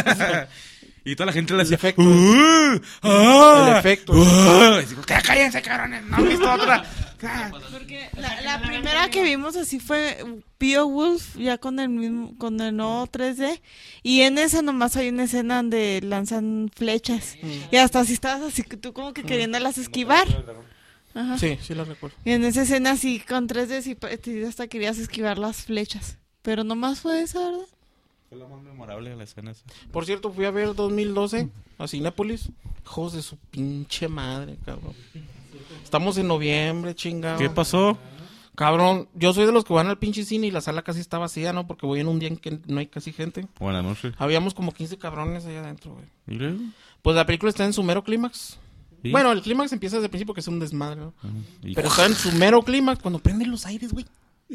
Y toda la gente le El decía, efecto. "Uh, ah, El efecto. uh". Y digo, "¿Qué? Cállense, cabrones, no han visto otra". Porque la, la primera que vimos así fue Beowulf, ya con el mismo, con el nuevo tres D, y en esa nomás hay una escena donde lanzan flechas, y hasta así estabas así, que tú como que queriéndolas esquivar. Ajá. Sí, sí la recuerdo. Y en esa escena así, con tres D, sí, pa- te- hasta querías esquivar las flechas, pero nomás fue esa, ¿verdad? Fue la más memorable de la escena esa. Por cierto, fui a ver dos mil doce a Cinépolis. Hijos de su pinche madre, cabrón. Estamos en noviembre, chingado. ¿Qué pasó? Cabrón, yo soy de los que van al pinche cine y la sala casi está vacía, ¿no? Porque voy en un día en que no hay casi gente. Buenas noches. Habíamos como quince cabrones allá adentro, güey. ¿Y luego? Pues la película está en su mero clímax. ¿Sí? Bueno, el clímax empieza desde el principio que es un desmadre, ¿no? Y- Pero está en su mero clímax cuando prenden los aires, güey.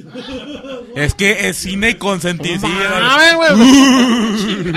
Es que es cine con sentido. No sí, mames, güey.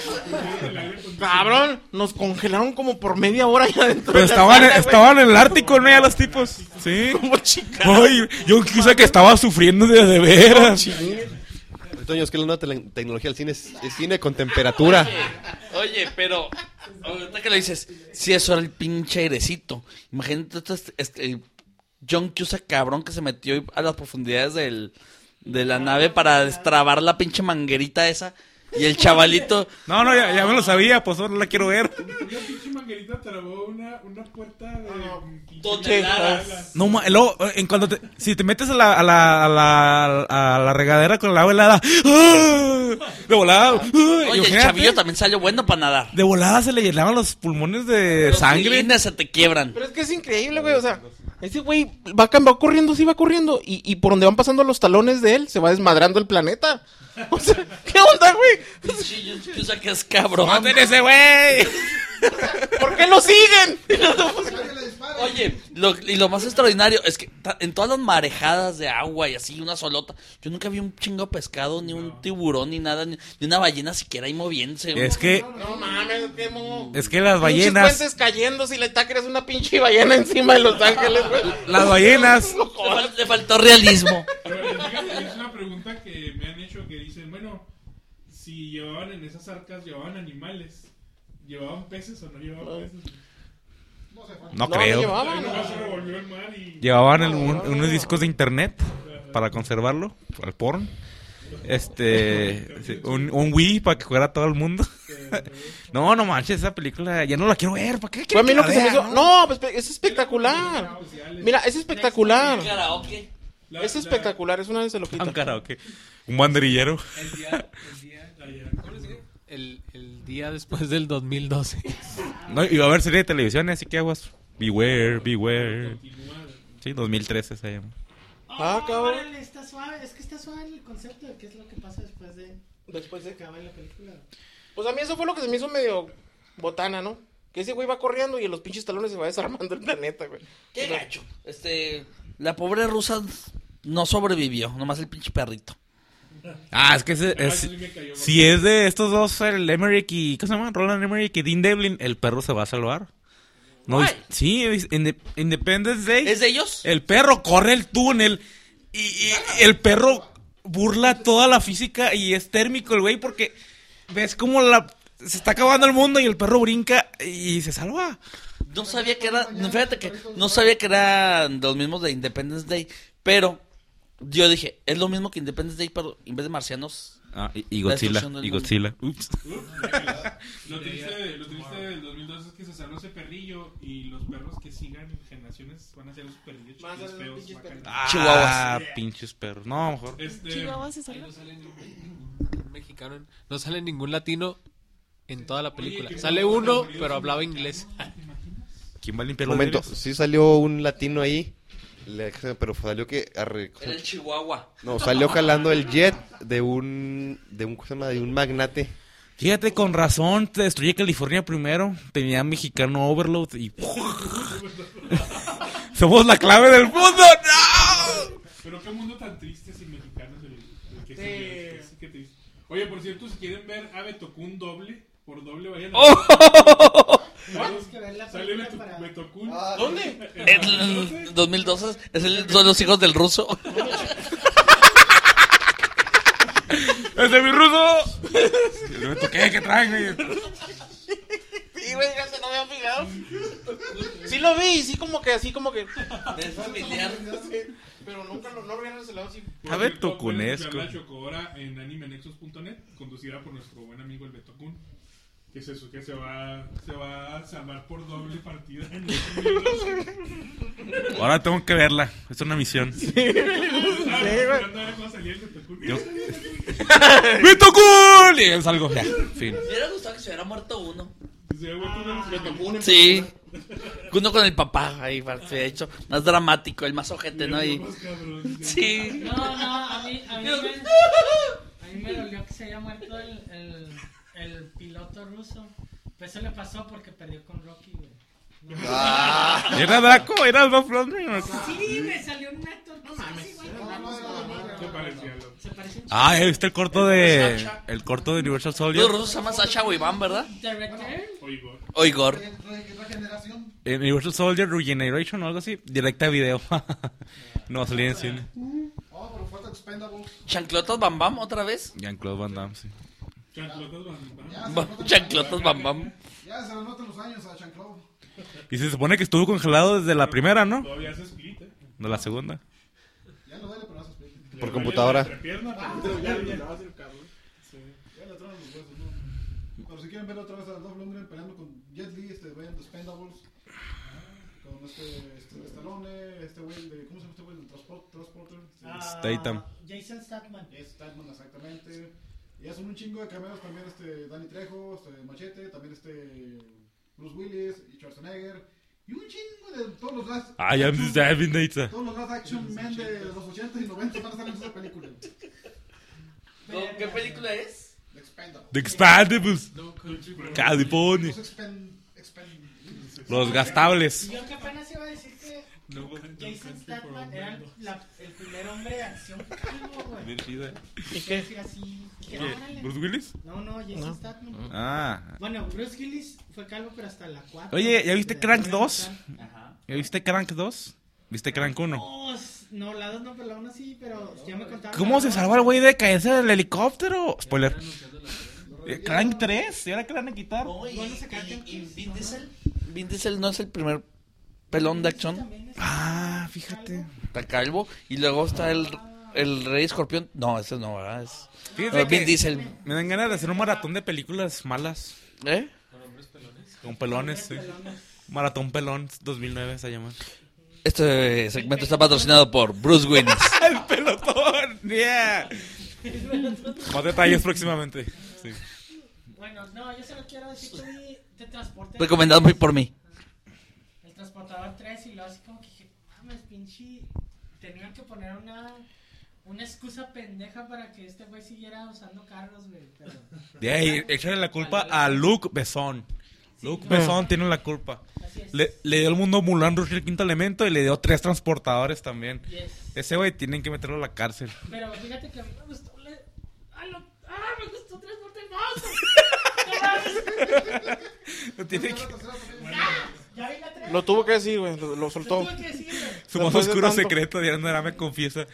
Cabrón, nos congelaron como por media hora allá adentro. Pero de la estaban, sala, güey. estaban en el Ártico, ¿no? Ya los tipos. Sí. Como chingada. Ay, yo quise que estaba sufriendo de, de veras. Toño, es que la nueva tele- tecnología del cine es, es cine con temperatura. Oye, pero ahorita que lo dices, si eso era el pinche airecito. Imagínate este, este, John Cusack cabrón que se metió a las profundidades del, de la nave para destrabar la pinche manguerita esa. Y el chavalito. No, no, ya, ya me lo sabía, pues ahora la quiero ver. Una pinche manguerita trabó una, una puerta de... Toneladas. No, ma, luego, en cuanto te, si te metes a la, a la, a la, a la regadera con el agua helada, ¡ah! De volada, ¡ah! Oye, el Imagínate, chavillo también salió bueno para nadar. de volada se le llenaban los pulmones de Los sangre. cilindros se te quiebran. Pero es que es increíble, güey, o sea, ese güey va, cam- va corriendo, sí va corriendo, y, y por donde van pasando los talones de él, se va desmadrando el planeta. O sea, ¿qué onda, güey? Pinche John Cusack que es cabrón. ¡Maten ese güey! ¿Por qué lo siguen? Oye, lo, y lo más extraordinario es que ta- en todas las marejadas de agua y así, una solota, yo nunca vi un chingo de pescado, ni un tiburón, ni nada, ni, ni una ballena siquiera ahí moviéndose. Es que, No mames, qué mo... es que las Pinches ballenas, puentes cayendo, si le tacres una pinche ballena encima de Los Ángeles, güey. las ballenas, Le, fal- le faltó realismo. Pero fíjate, es una pregunta que me han hecho que dicen, bueno, si llevaban en esas arcas, llevaban animales, ¿llevaban peces o no llevaban peces? no No, creo. no llevaban. Ahí nomás se revolvió el mar y... Llevaban el- un- unos discos de internet para conservarlo, al porn. Este, sí, un, un Wii para que jugara todo el mundo. No, no manches, esa película ya no la quiero ver. ¿Para qué Fue a quiero mí que lo que la se me vea, hizo... no? No, pues es espectacular. Mira, es espectacular. Karaoke. Es espectacular, es una vez se lo Ah, quita. un karaoke. Un banderillero. El día, el día, ¿cómo les digo? El, el día después del dos mil doce. No, iba a haber serie de televisión, así que aguas. Beware, beware. Sí, dos mil trece se llama. Ah, cabrón. Órale, está suave. Es que está suave el concepto de qué es lo que pasa después de Después de... acabar la película. Pues a mí eso fue lo que se me hizo medio botana, ¿no? Que ese güey va corriendo y en los pinches talones se va desarmando el planeta, güey. Qué gacho. Este, la pobre rusa no sobrevivió, nomás el pinche perrito. Ah, es que ese- es, si es de estos dos, el Emmerich y... ¿Qué se llama? Roland Emmerich y Dean Devlin, el perro se va a salvar. No, Ay. es- sí, es Inde- Independence Day. ¿Es de ellos? El perro corre el túnel y, y el perro burla toda la física y es térmico el güey porque ves como la se está acabando el mundo y el perro brinca y se salva. No sabía que era, no, fíjate que no sabía que eran los mismos de Independence Day, pero yo dije, es lo mismo que Independence Day, pero en vez de marcianos. Ah, y, y La Godzilla, destrucción del y mundo. Godzilla. Ups. Lo triste, lo triste del dos mil dos es que se salvó ese perrillo y los perros que sigan en generaciones van a ser los perrillos Van a ser chiquitos, los feos, pinches bacanes. Ah, Chihuahuas. pinches perros. No, mejor. Este, Chihuahua se Ahí salva. no sale ningún un mexicano, no sale ningún latino en toda la película. que Sale no, uno, no, pero hablaba inglés. ¿Quién va a limpiar Un los momento, vidrios? sí salió un latino ahí, le- pero salió que... arre- Era el Chihuahua. No, salió jalando el jet de un... de un, ¿cómo se llama? De un magnate. Fíjate, con razón, te destruye California primero. Tenía mexicano Overload y... Somos la clave del mundo, ¡no! Pero qué mundo tan triste sin mexicanos el, el que sigue, es- qué triste. Oye, por cierto, si quieren ver a Betocún doble, por doble vayan a... ¡Oh! Tienes que ver la Sale película Beto- para- Betocún. ¿Dónde? En el dos mil doce es el- son los hijos del ruso. ¡Es de mi ruso! Yo me toqué, ¿qué traen, güey? Sí, güey, ya se no me había fijado. Sí lo vi, sí como que, así como que... Es familiar. Pero nunca lo, no lo habían revelado así. Por A cierto, Betocunesco. pueden escuchar la Chocora en animenexos punto net, conducida por nuestro buen amigo el Betocún. Que es eso, que se va, se va a salvar por doble partida. En Ahora tengo que verla. Es una misión. sí, güey. Yo... ¡Betocún! Y yo salgo, ya, fin. Me hubiera gustado que se hubiera muerto uno. Betocún. Sí. Uno con el papá ahí, se ha hecho más dramático, el más ojete, ¿no? Y... Sí. No, no, a mí, a mí, me, a mí me dolió que se haya muerto el, el, el piloto ruso. Pues eso le pasó porque perdió con Rocky, güey. No. Ah. ¿Era Draco? ¿Era Dolph Lundgren? Sí, me salió un actor. No mames. Se parecía a lo- Se parece un Ah, ¿viste el corto de... el corto de Universal Soldier? Los rusos se llaman Sasha o Iván, ¿verdad? director. Oigo. O Igor. Regeneración. En Universal Soldier Regeneration o algo así. Directa a video. No va a salir en cine. Oh, pero falta Expendables. Chanclotas Bam Bam otra vez. Jean-Claude Van Damme, sí. Chanclotas van- van. Ya se Ba- le notan- Chanclotas Bam Bam. Ya se le notan los años a Jean-Claude. Y se supone que estuvo congelado desde la primera, ¿no? Todavía hace split, ¿eh? De la segunda. Ya no duele, pero hace split. Por computadora. Entrepierna, pero ya- ya- Sí. Ya le traen los huesos, ¿no? Pero si quieren ver otra vez a Dolph Lundgren peleando con Jet Li, este, vayan de Expendables. Con este, este Stallone, este güey de, ¿cómo se llama este güey? Del transport, Transporter. Este, Ah, Statham. Jason Statham. Es Statman, exactamente. Y hacen un chingo de cameos también, este, Danny Trejo, este, Machete, también este, Bruce Willis y Schwarzenegger. Y un chingo de todos los last I am the Terminator. todos los last action men de los ochenta y noventa van a estar en esa película. ¿Qué película es? The Expendables. The Expendables. California. Los expen, expen, Los gastables. Y yo que apenas iba a decir que Jason Statham era la- el primer hombre de acción calvo, güey. ¿Y qué? Decir así, dije, órale. ¿Bruce Willis? No, no, Jason No. Statham. Ah. Bueno, Bruce Willis fue calvo, pero hasta la cuatro. Oye, ¿ya viste De- Crank de- dos? Ajá. ¿Ya viste Crank dos? ¿Viste Crank uno? No, s- no, la dos no, pero la uno sí, pero ya me contaron. ¿Cómo la se dos. salva el güey de caerse del helicóptero? Spoiler. Eh, Crank tres, ¿y ahora qué le van a quitar? No, y, Bueno, se cae y- en y Kiss, Vin ¿no? Diesel. Vin Diesel no es el primer pelón de acción. También es Ah, fíjate. Está calvo. Y luego está el, el Rey Escorpión. No, ese no, ¿verdad? Es Fíjate no, Vin que Diesel. me dan ganas de hacer un maratón de películas malas. ¿Eh? Con pelones, sí. Maratón Pelón dos mil nueve se llama. Este segmento está patrocinado por Bruce Willis. ¡El pelotón! ¡Yeah! Más detalles próximamente. Sí. Bueno, no, yo solo quiero decir que vi de transporte. Recomendado muy por mí. El transportador tres y luego así como que dije, mames, pinche. Tenían que poner una. Una excusa pendeja para que este güey siguiera usando carros, güey. Pero. De ahí, échale la culpa a Luke Besson. Luke Sí, Besson tiene la culpa. Así es. Le, le dio al mundo Mulan Rush el quinto elemento y le dio tres transportadores también. Yes. Ese güey tienen que meterlo a la cárcel. Pero fíjate que a mí me gustó. Le... ¡Ah, lo... ¡Ah, me gustó Transporte Mouse! No tiene que- ¡Ah! Ya vi la tres. Lo tuvo que decir, güey. Lo, lo soltó. Lo tuve que decir, güey. Su más Después de oscuro tanto. secreto, Diana Nara me confiesa.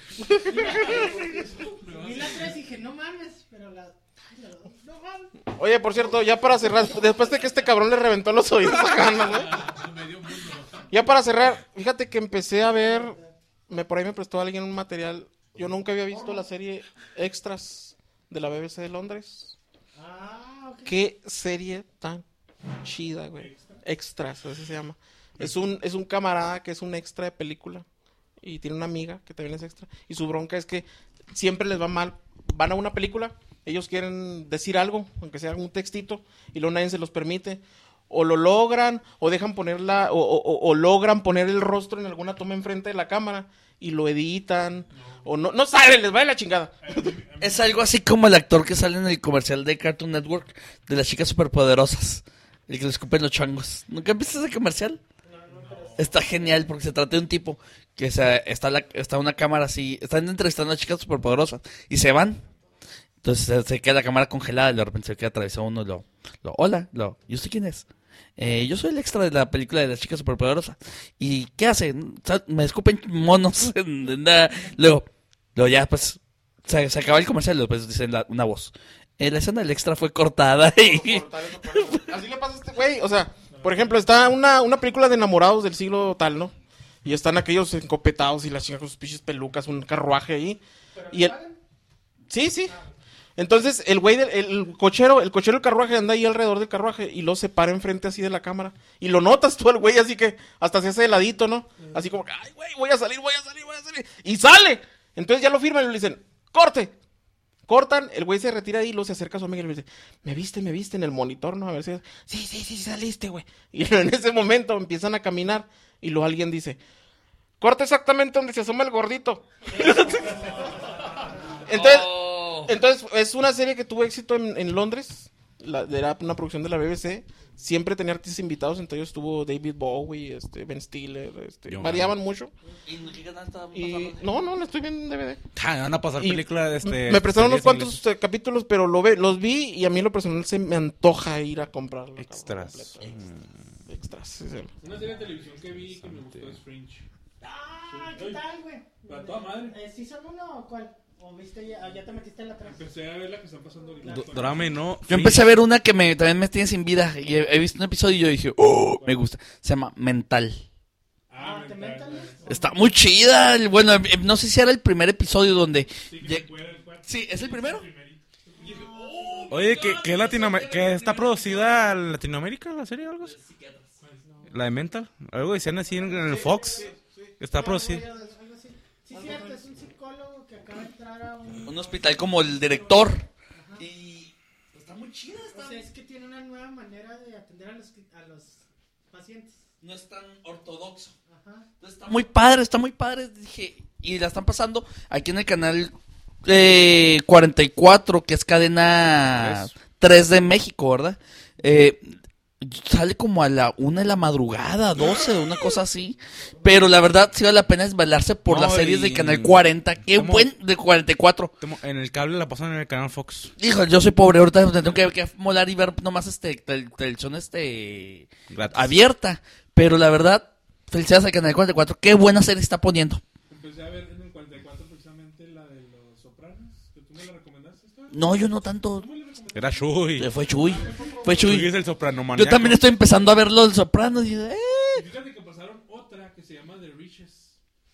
Vi la tres y dije, no mames, pero la. Ay, la dos, no mames. Oye, por cierto, ya para cerrar, después de que este cabrón le reventó los oídos acá, ¿no, güey? Ya para cerrar, fíjate que empecé a ver, me por ahí me prestó alguien un material. Yo nunca había visto la serie Extras de la B B C de Londres. Ah, ok. Qué serie tan chida, güey. Extras, así se llama. Es un, es un camarada que es un extra de película y tiene una amiga que también es extra. Y su bronca es que siempre les va mal. Van a una película, ellos quieren decir algo, aunque sea un textito, y luego nadie se los permite. o lo logran, o dejan ponerla, o, o, o logran poner el rostro en alguna toma enfrente de la cámara y lo editan, o no, no saben, les va de la chingada. Es algo así como el actor que sale en el comercial de Cartoon Network de las chicas superpoderosas, el que le escupen los changos. ¿Nunca viste ese comercial? Está genial porque se trata de un tipo que se, está, la, está una cámara así, están entrevistando a chicas superpoderosas y se van. Entonces se, se queda la cámara congelada y de repente se queda atravesado uno y lo, lo hola, lo, ¿y usted quién es? Eh, yo soy el extra de la película de las chicas superpoderosas. ¿Y qué hace? Me escupen monos. luego, luego ya pues se, se acaba el comercial y después dicen la, una voz. Eh, la escena del extra fue cortada y... Así le pasa a este güey, o sea, por ejemplo, está una, una película de enamorados del siglo tal, ¿no? Y están aquellos encopetados y las chicas con sus pinches pelucas, un carruaje ahí. Y el... Sí, sí. Entonces, el güey, del, el cochero, el cochero del carruaje anda ahí alrededor del carruaje y lo se para enfrente así de la cámara. Y lo notas tú, el güey, así que hasta se hace de ladito, ¿no? Así como que, ay, güey, voy a salir, voy a salir, voy a salir. Y sale. Entonces ya lo firman y le dicen, corte. Cortan, el güey se retira ahí y luego se acerca a su amiga y le dice, ¿me viste, me viste en el monitor, no? A ver si... Sí, sí, sí, saliste, güey. Y en ese momento empiezan a caminar y luego alguien dice, corta exactamente donde se asoma el gordito. Entonces... Oh. Entonces, es una serie que tuvo éxito en, en Londres, la, era una producción de la B B C, siempre tenía artistas invitados, entre ellos estuvo David Bowie, este, Ben Stiller, este, variaban mucho. ¿Y qué canal estaba y, No, no, lo estoy viendo en D V D. Ah, van a pasar películas de este... Me prestaron unos cuantos este, capítulos, pero lo ve, los vi y a mí en lo personal se me antoja ir a comprarlo. Extras. Mm. Extras, sí, sí. Una serie de televisión que vi que me gustó es Fringe. Ah, ¿qué tal, güey? ¿Para toda madre? Eh, ¿Season uno o cuál? ¿O viste ya, ya te metiste en la trama? Empecé a ver la que están pasando ahorita. D- Drame, no. Yo empecé a ver una que me también me tiene sin vida y he, he visto un episodio y yo dije, oh, me gusta. Se llama Mental. Ah, ¿te mental? Está muy chida. Bueno, no sé si era el primer episodio donde... Sí, lleg- sí ¿es el primero? Oye, ¿qué, qué, Latinoam- ¿qué está producida en Latinoamérica la serie o algo así? La de Mental. Algo decían así en el Fox. Está producida. Sí, cierto, es un psicólogo que acaba de entrar a un... Un hospital como el director. Ajá. Y está muy chida. Está... O sea, es que tiene una nueva manera de atender a los, a los pacientes. No es tan ortodoxo. Ajá. Entonces, está muy padre, está muy padre. Dije, y la están pasando aquí en el canal eh, cuarenta y cuatro, que es cadena tres de México, ¿verdad? Eh... Sale como a la una de la madrugada, doce, una cosa así. Pero la verdad sí vale la pena desvelarse por No, las series y- del canal cuarenta. Qué ¿Cómo? buen de cuarenta y cuatro. En el cable la pasan en el canal Fox. Hijo, yo soy pobre, ahorita me tengo que, que molar y ver nomás este tel- televisión este Gratis. abierta. Pero la verdad, felicidades al canal cuarenta y cuatro. Qué buena serie está poniendo. Empecé a ver en el cuarenta y cuatro precisamente la de Los Sopranos, que tú me la recomendaste. ¿Esta? No, yo no tanto. Era Chuy. Eh, Fue Chuy. Fue Chuy. Chuy es el soprano Yo también estoy empezando a ver lo del Soprano. Y, eh. Y fíjate que pasaron otra que se llama The Riches.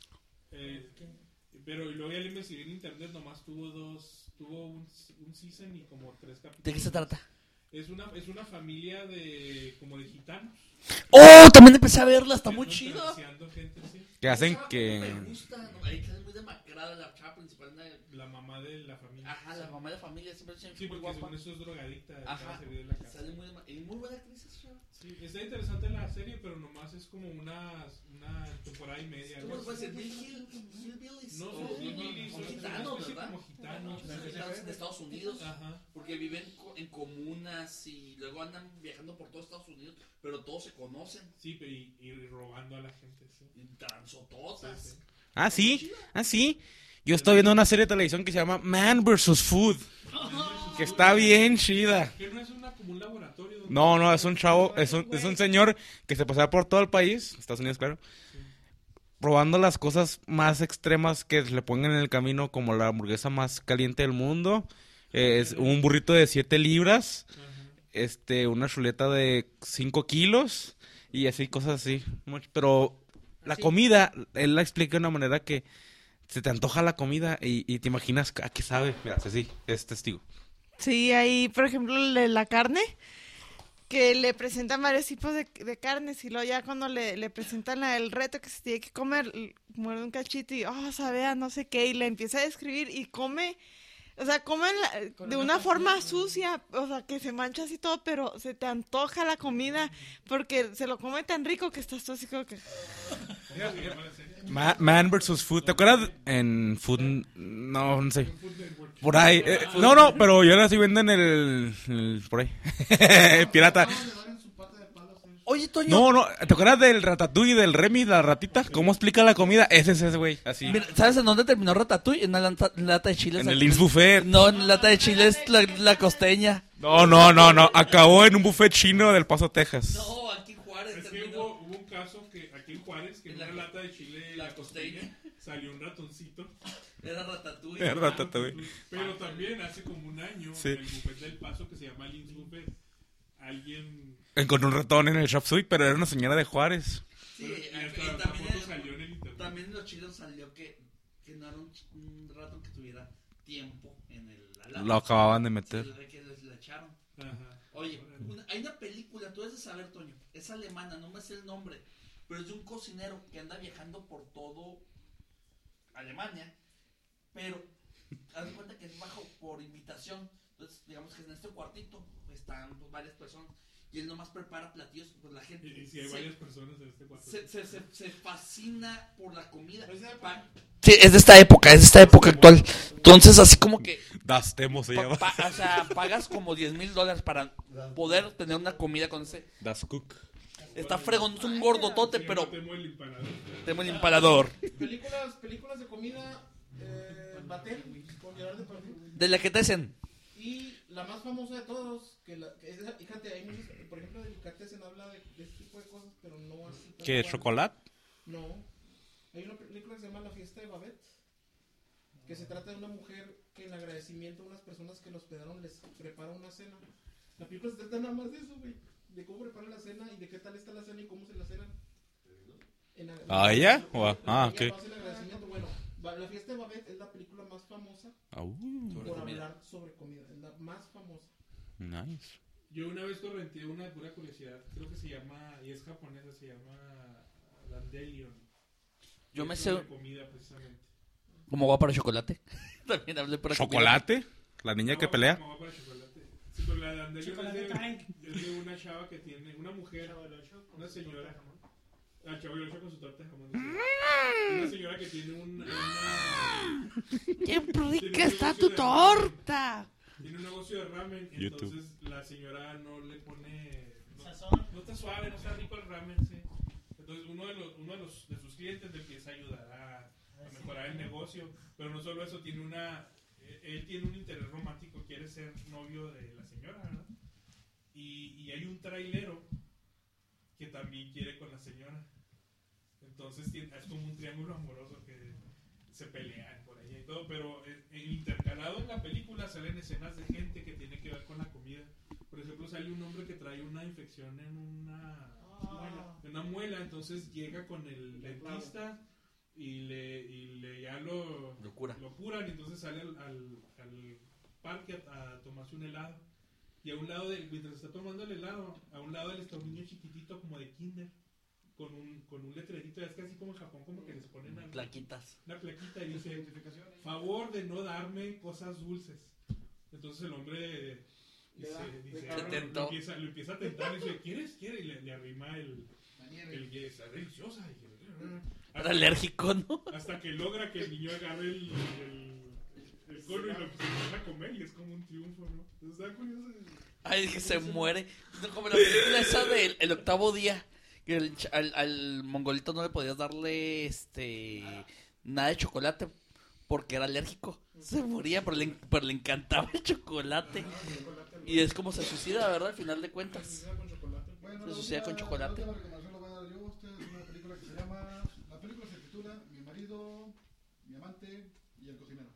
Eh, pero y luego ya le investigué en internet, nomás tuvo dos, tuvo un, un season y como tres capítulos. ¿De qué se trata? Es una, es una familia de, como de gitanos. Oh, también empecé a verla, está muy Están chida. transeando gente, sí. Que hacen que... Me gusta, no, ahí queda muy demacrada la chava principal. La mamá de la familia. Ajá, la mamá de la familia siempre siempre Sí, muy porque guapa. según eso es drogadicta. Ajá, cada serie de la casa. sale muy, y muy buena actriz esa chava. Sí, está interesante la serie, pero nomás es como una, una temporada y media. ¿Cómo ¿no? se puede decir? Bill Hill, Hillbillies. No, o- son hillbillies, son son gitanos, una especie ¿verdad? como gitanos. Son gitanos de Estados Unidos. Ajá. Porque viven co- en comunas y luego andan viajando por todo Estados Unidos, pero todos se conocen. Sí, pero y, y robando a la gente, sí. Y transototas. Sí, sí. Ah, sí. Ah, sí. Yo estoy viendo una serie de televisión que se llama Man versus. Food. Que está bien chida. Que no es una, como un laboratorio. donde- No, no, es un chavo, es un, es un señor que se pasea por todo el país, Estados Unidos, claro, probando las cosas más extremas que le pongan en el camino, como la hamburguesa más caliente del mundo, eh, es un burrito de siete libras, este, una chuleta de cinco kilos, y así, cosas así. Much- Pero la comida, él la explica de una manera que se te antoja la comida y, y te imaginas a qué sabe. Mira, sí, es testigo. Sí, ahí, por ejemplo, el de la carne, que le presentan varios tipos de, de carnes y luego ya cuando le, le presentan la- el reto que se tiene que comer, l- muerde un cachito y, oh, sabe a no sé qué, y le empieza a describir y come O sea, comen la- de una forma sucia, o sea, que se mancha así todo, pero se te antoja la comida porque se lo come tan rico que estás tú así como que... Ma- Man versus Food. ¿Te acuerdas en Food? No, no sé. Por ahí. eh, no, no, pero yo ahora sí venden el, el por ahí. Pirata. Oye, Toño. No, no, ¿te acuerdas del Ratatouille, del Remy, la ratita? ¿Cómo explica la comida? Ese es ese, güey, así. Mira, ¿sabes en dónde terminó Ratatouille? En una lata, lata de chiles. En el Links Buffet. No, en la lata de chiles, la, la costeña. No, no, no, no, acabó en un buffet chino del Paso, Texas. No, aquí en Juárez. Es que hubo, hubo un caso que aquí en Juárez, que en una lata de chile la costeña salió un ratoncito. Era Ratatouille. Era Ratatouille. Pero también hace como un año, Sí. en el buffet del Paso que se llama Links Buffet, alguien... Encontró un ratón en el Shop Suite, pero era una señora de Juárez. Sí, Y aquí hasta la también, foto en- salió en el internet. también en los chiles salió que, que no era un, ch- un rato que tuviera tiempo en el la lata. Lo acababan de meter. Se ve que les la echaron. Ajá. Oye, una- hay una película, tú debes de saber, Toño, es alemana, no me sé el nombre, pero es de un cocinero que anda viajando por todo Alemania, pero haz de cuenta que es bajo por invitación. Entonces, digamos que en este cuartito están pues, varias personas y él nomás prepara platillos, pues la gente Y, y si hay se, varias personas en este cuarto. se, se, se, se fascina por la comida. Pa- Sí, es de esta época, es de esta época actual. Entonces, así como que Das Temo se pa- llama. pa- o sea, pagas como diez mil dólares para poder tener una comida con ese. Das Cook. Está fregón, es un gordotote, Sí, pero temo el empalador. tengo el empalador. Películas, películas de comida, eh, Batel, con Gerard Depardieu. De la que te hacen. Y la más famosa de todos, que, la, que es, fíjate, hay muchos, por ejemplo, Delicatessen habla de, de este tipo de cosas, pero no así. tal ¿Qué? cual. ¿Chocolate? No. Hay una película que se llama La Fiesta de Babette, que se trata de una mujer que en agradecimiento a unas personas que los hospedaron les prepara una cena. La película se trata nada más de eso, güey. De cómo preparan la cena y de qué tal está la cena y cómo se la cenan. En ag- ¿Ah, ella? O a- ah, ella ok. lo hace en agradecimiento. Bueno, Ba- La Fiesta de Babette es la película más famosa Au, por hablar sobre comida. Es la más famosa. nice. Yo una vez torrenté una pura curiosidad, creo que se llama, y es japonesa, se llama Dandelion. Yo me Es sé. sobre comida precisamente. ¿Cómo va para chocolate? También hablé para ¿Chocolate? ¿La niña que No, pelea? no, para chocolate. Sí, pero la Dandelion es Chocolate de, time. es de una chava que tiene, una mujer, una señora. Ah, Chavo del Ocho con su torta de jamón. Una señora que tiene un, una... ¡Qué rica tiene un está negocio tu de ramen. torta! Tiene un negocio de ramen, YouTube. entonces la señora no le pone... No, Sazón. no está suave, no está rico el ramen, sí. Entonces uno de, los, uno de, los, de sus clientes le empieza a ayudar a, a mejorar el negocio. Pero no solo eso, tiene una... eh, Él tiene un interés romántico, quiere ser novio de la señora, ¿verdad? Y, y hay un trailero que también quiere con la señora. Entonces tiene- es como un triángulo amoroso que se pelean por ahí y todo, pero eh, en- intercalado en la película salen escenas de gente que tiene que ver con la comida. Por ejemplo, sale un hombre que trae una infección en una muela, en una muela, entonces llega con el dentista y le, y le ya lo, Lo cura. lo curan, y entonces sale al, al, al parque a, a tomarse un helado. Y a un lado, de, mientras está tomando el helado, a un lado él está un niño chiquitito como de kinder, con un, con un letrerito, es casi como en Japón, como que les ponen algo, Plaquitas. una plaquita y dice, favor de no darme cosas dulces. Entonces el hombre dice, dice, Se lo, tentó. empieza, lo empieza a tentar y dice, ¿quieres? ¿Quieres? Y le, le arrima el, el que está deliciosa. Y, Era alérgico, ¿no? hasta que logra que el niño agarre el, el, el cono y lo empieza a comer y es como un triunfo, ¿no? Entonces está curioso. Ay, que se muere. No, como la película esa del el octavo día. Que el ch- al, al mongolito no le podías darle este nada de chocolate porque era alérgico. Se moría, pero le, pero le encantaba el chocolate. Y es como se suicida, ¿verdad? Al final de cuentas. Bueno, Se la suicida con última- chocolate. La última recomendación la voy a dar yo a ustedes. Es una película que se llama. La película se titula Mi marido, mi amante y el cocinero.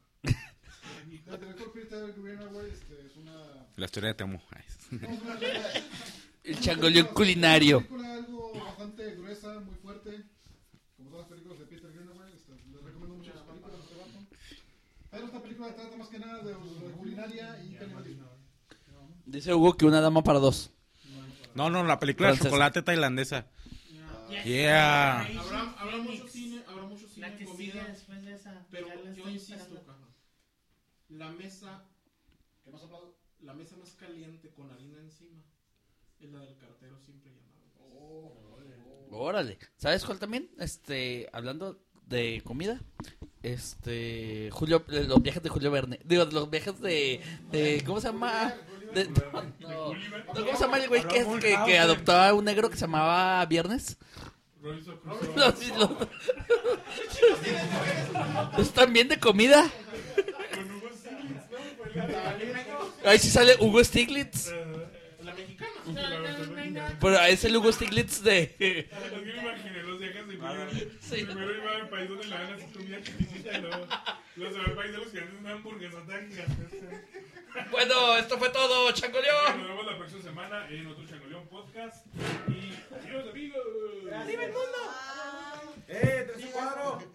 El director Peter Greenaway este, es una. La historia de Temo. Ay. es una- El changoleón culinario. Es una película algo bastante gruesa, muy fuerte. Como todas las películas de Peter Greenaway. Este, les recomiendo mucho las películas de este vato. Pero esta película trata más que nada de, de culinaria y canibalismo. Dice Hugo que una dama para dos. No, no, la película de Francesa. chocolate tailandesa. Ya- Yeah. Habrá, habrá mucho cine, habrá mucho cine La que en sigue comida, después de esa. pero ya la yo estoy insisto, esperando. cabrón. La mesa, ¿Qué más hablado? la mesa más caliente con harina encima es la del cartero siempre llamado. Oh, Órale. ¿Sabes cuál también? Este, hablando de comida, este, Julio, los viajes de Julio Verne. Digo, los viajes de, de ¿cómo se llama? De, no, no, no, ¿cómo se llama el güey que, que, que adoptó a un negro que se llamaba Viernes? No, sí, lo- ¿Es también de comida? Ahí sí sale Hugo Stiglitz. La mexicana. Pero es el Hugo Stiglitz de... Es que me imaginé los viajes de Julio. Sí. Primero iba al país donde le dan así comida chiquitita y luego luego se va al país de los que hacen una hamburguesa tan gigantesca. Bueno, esto fue todo, Changoleón. Nos vemos la próxima semana en otro Changoleón Podcast. Y adiós, amigos. ¡Arriba el mundo!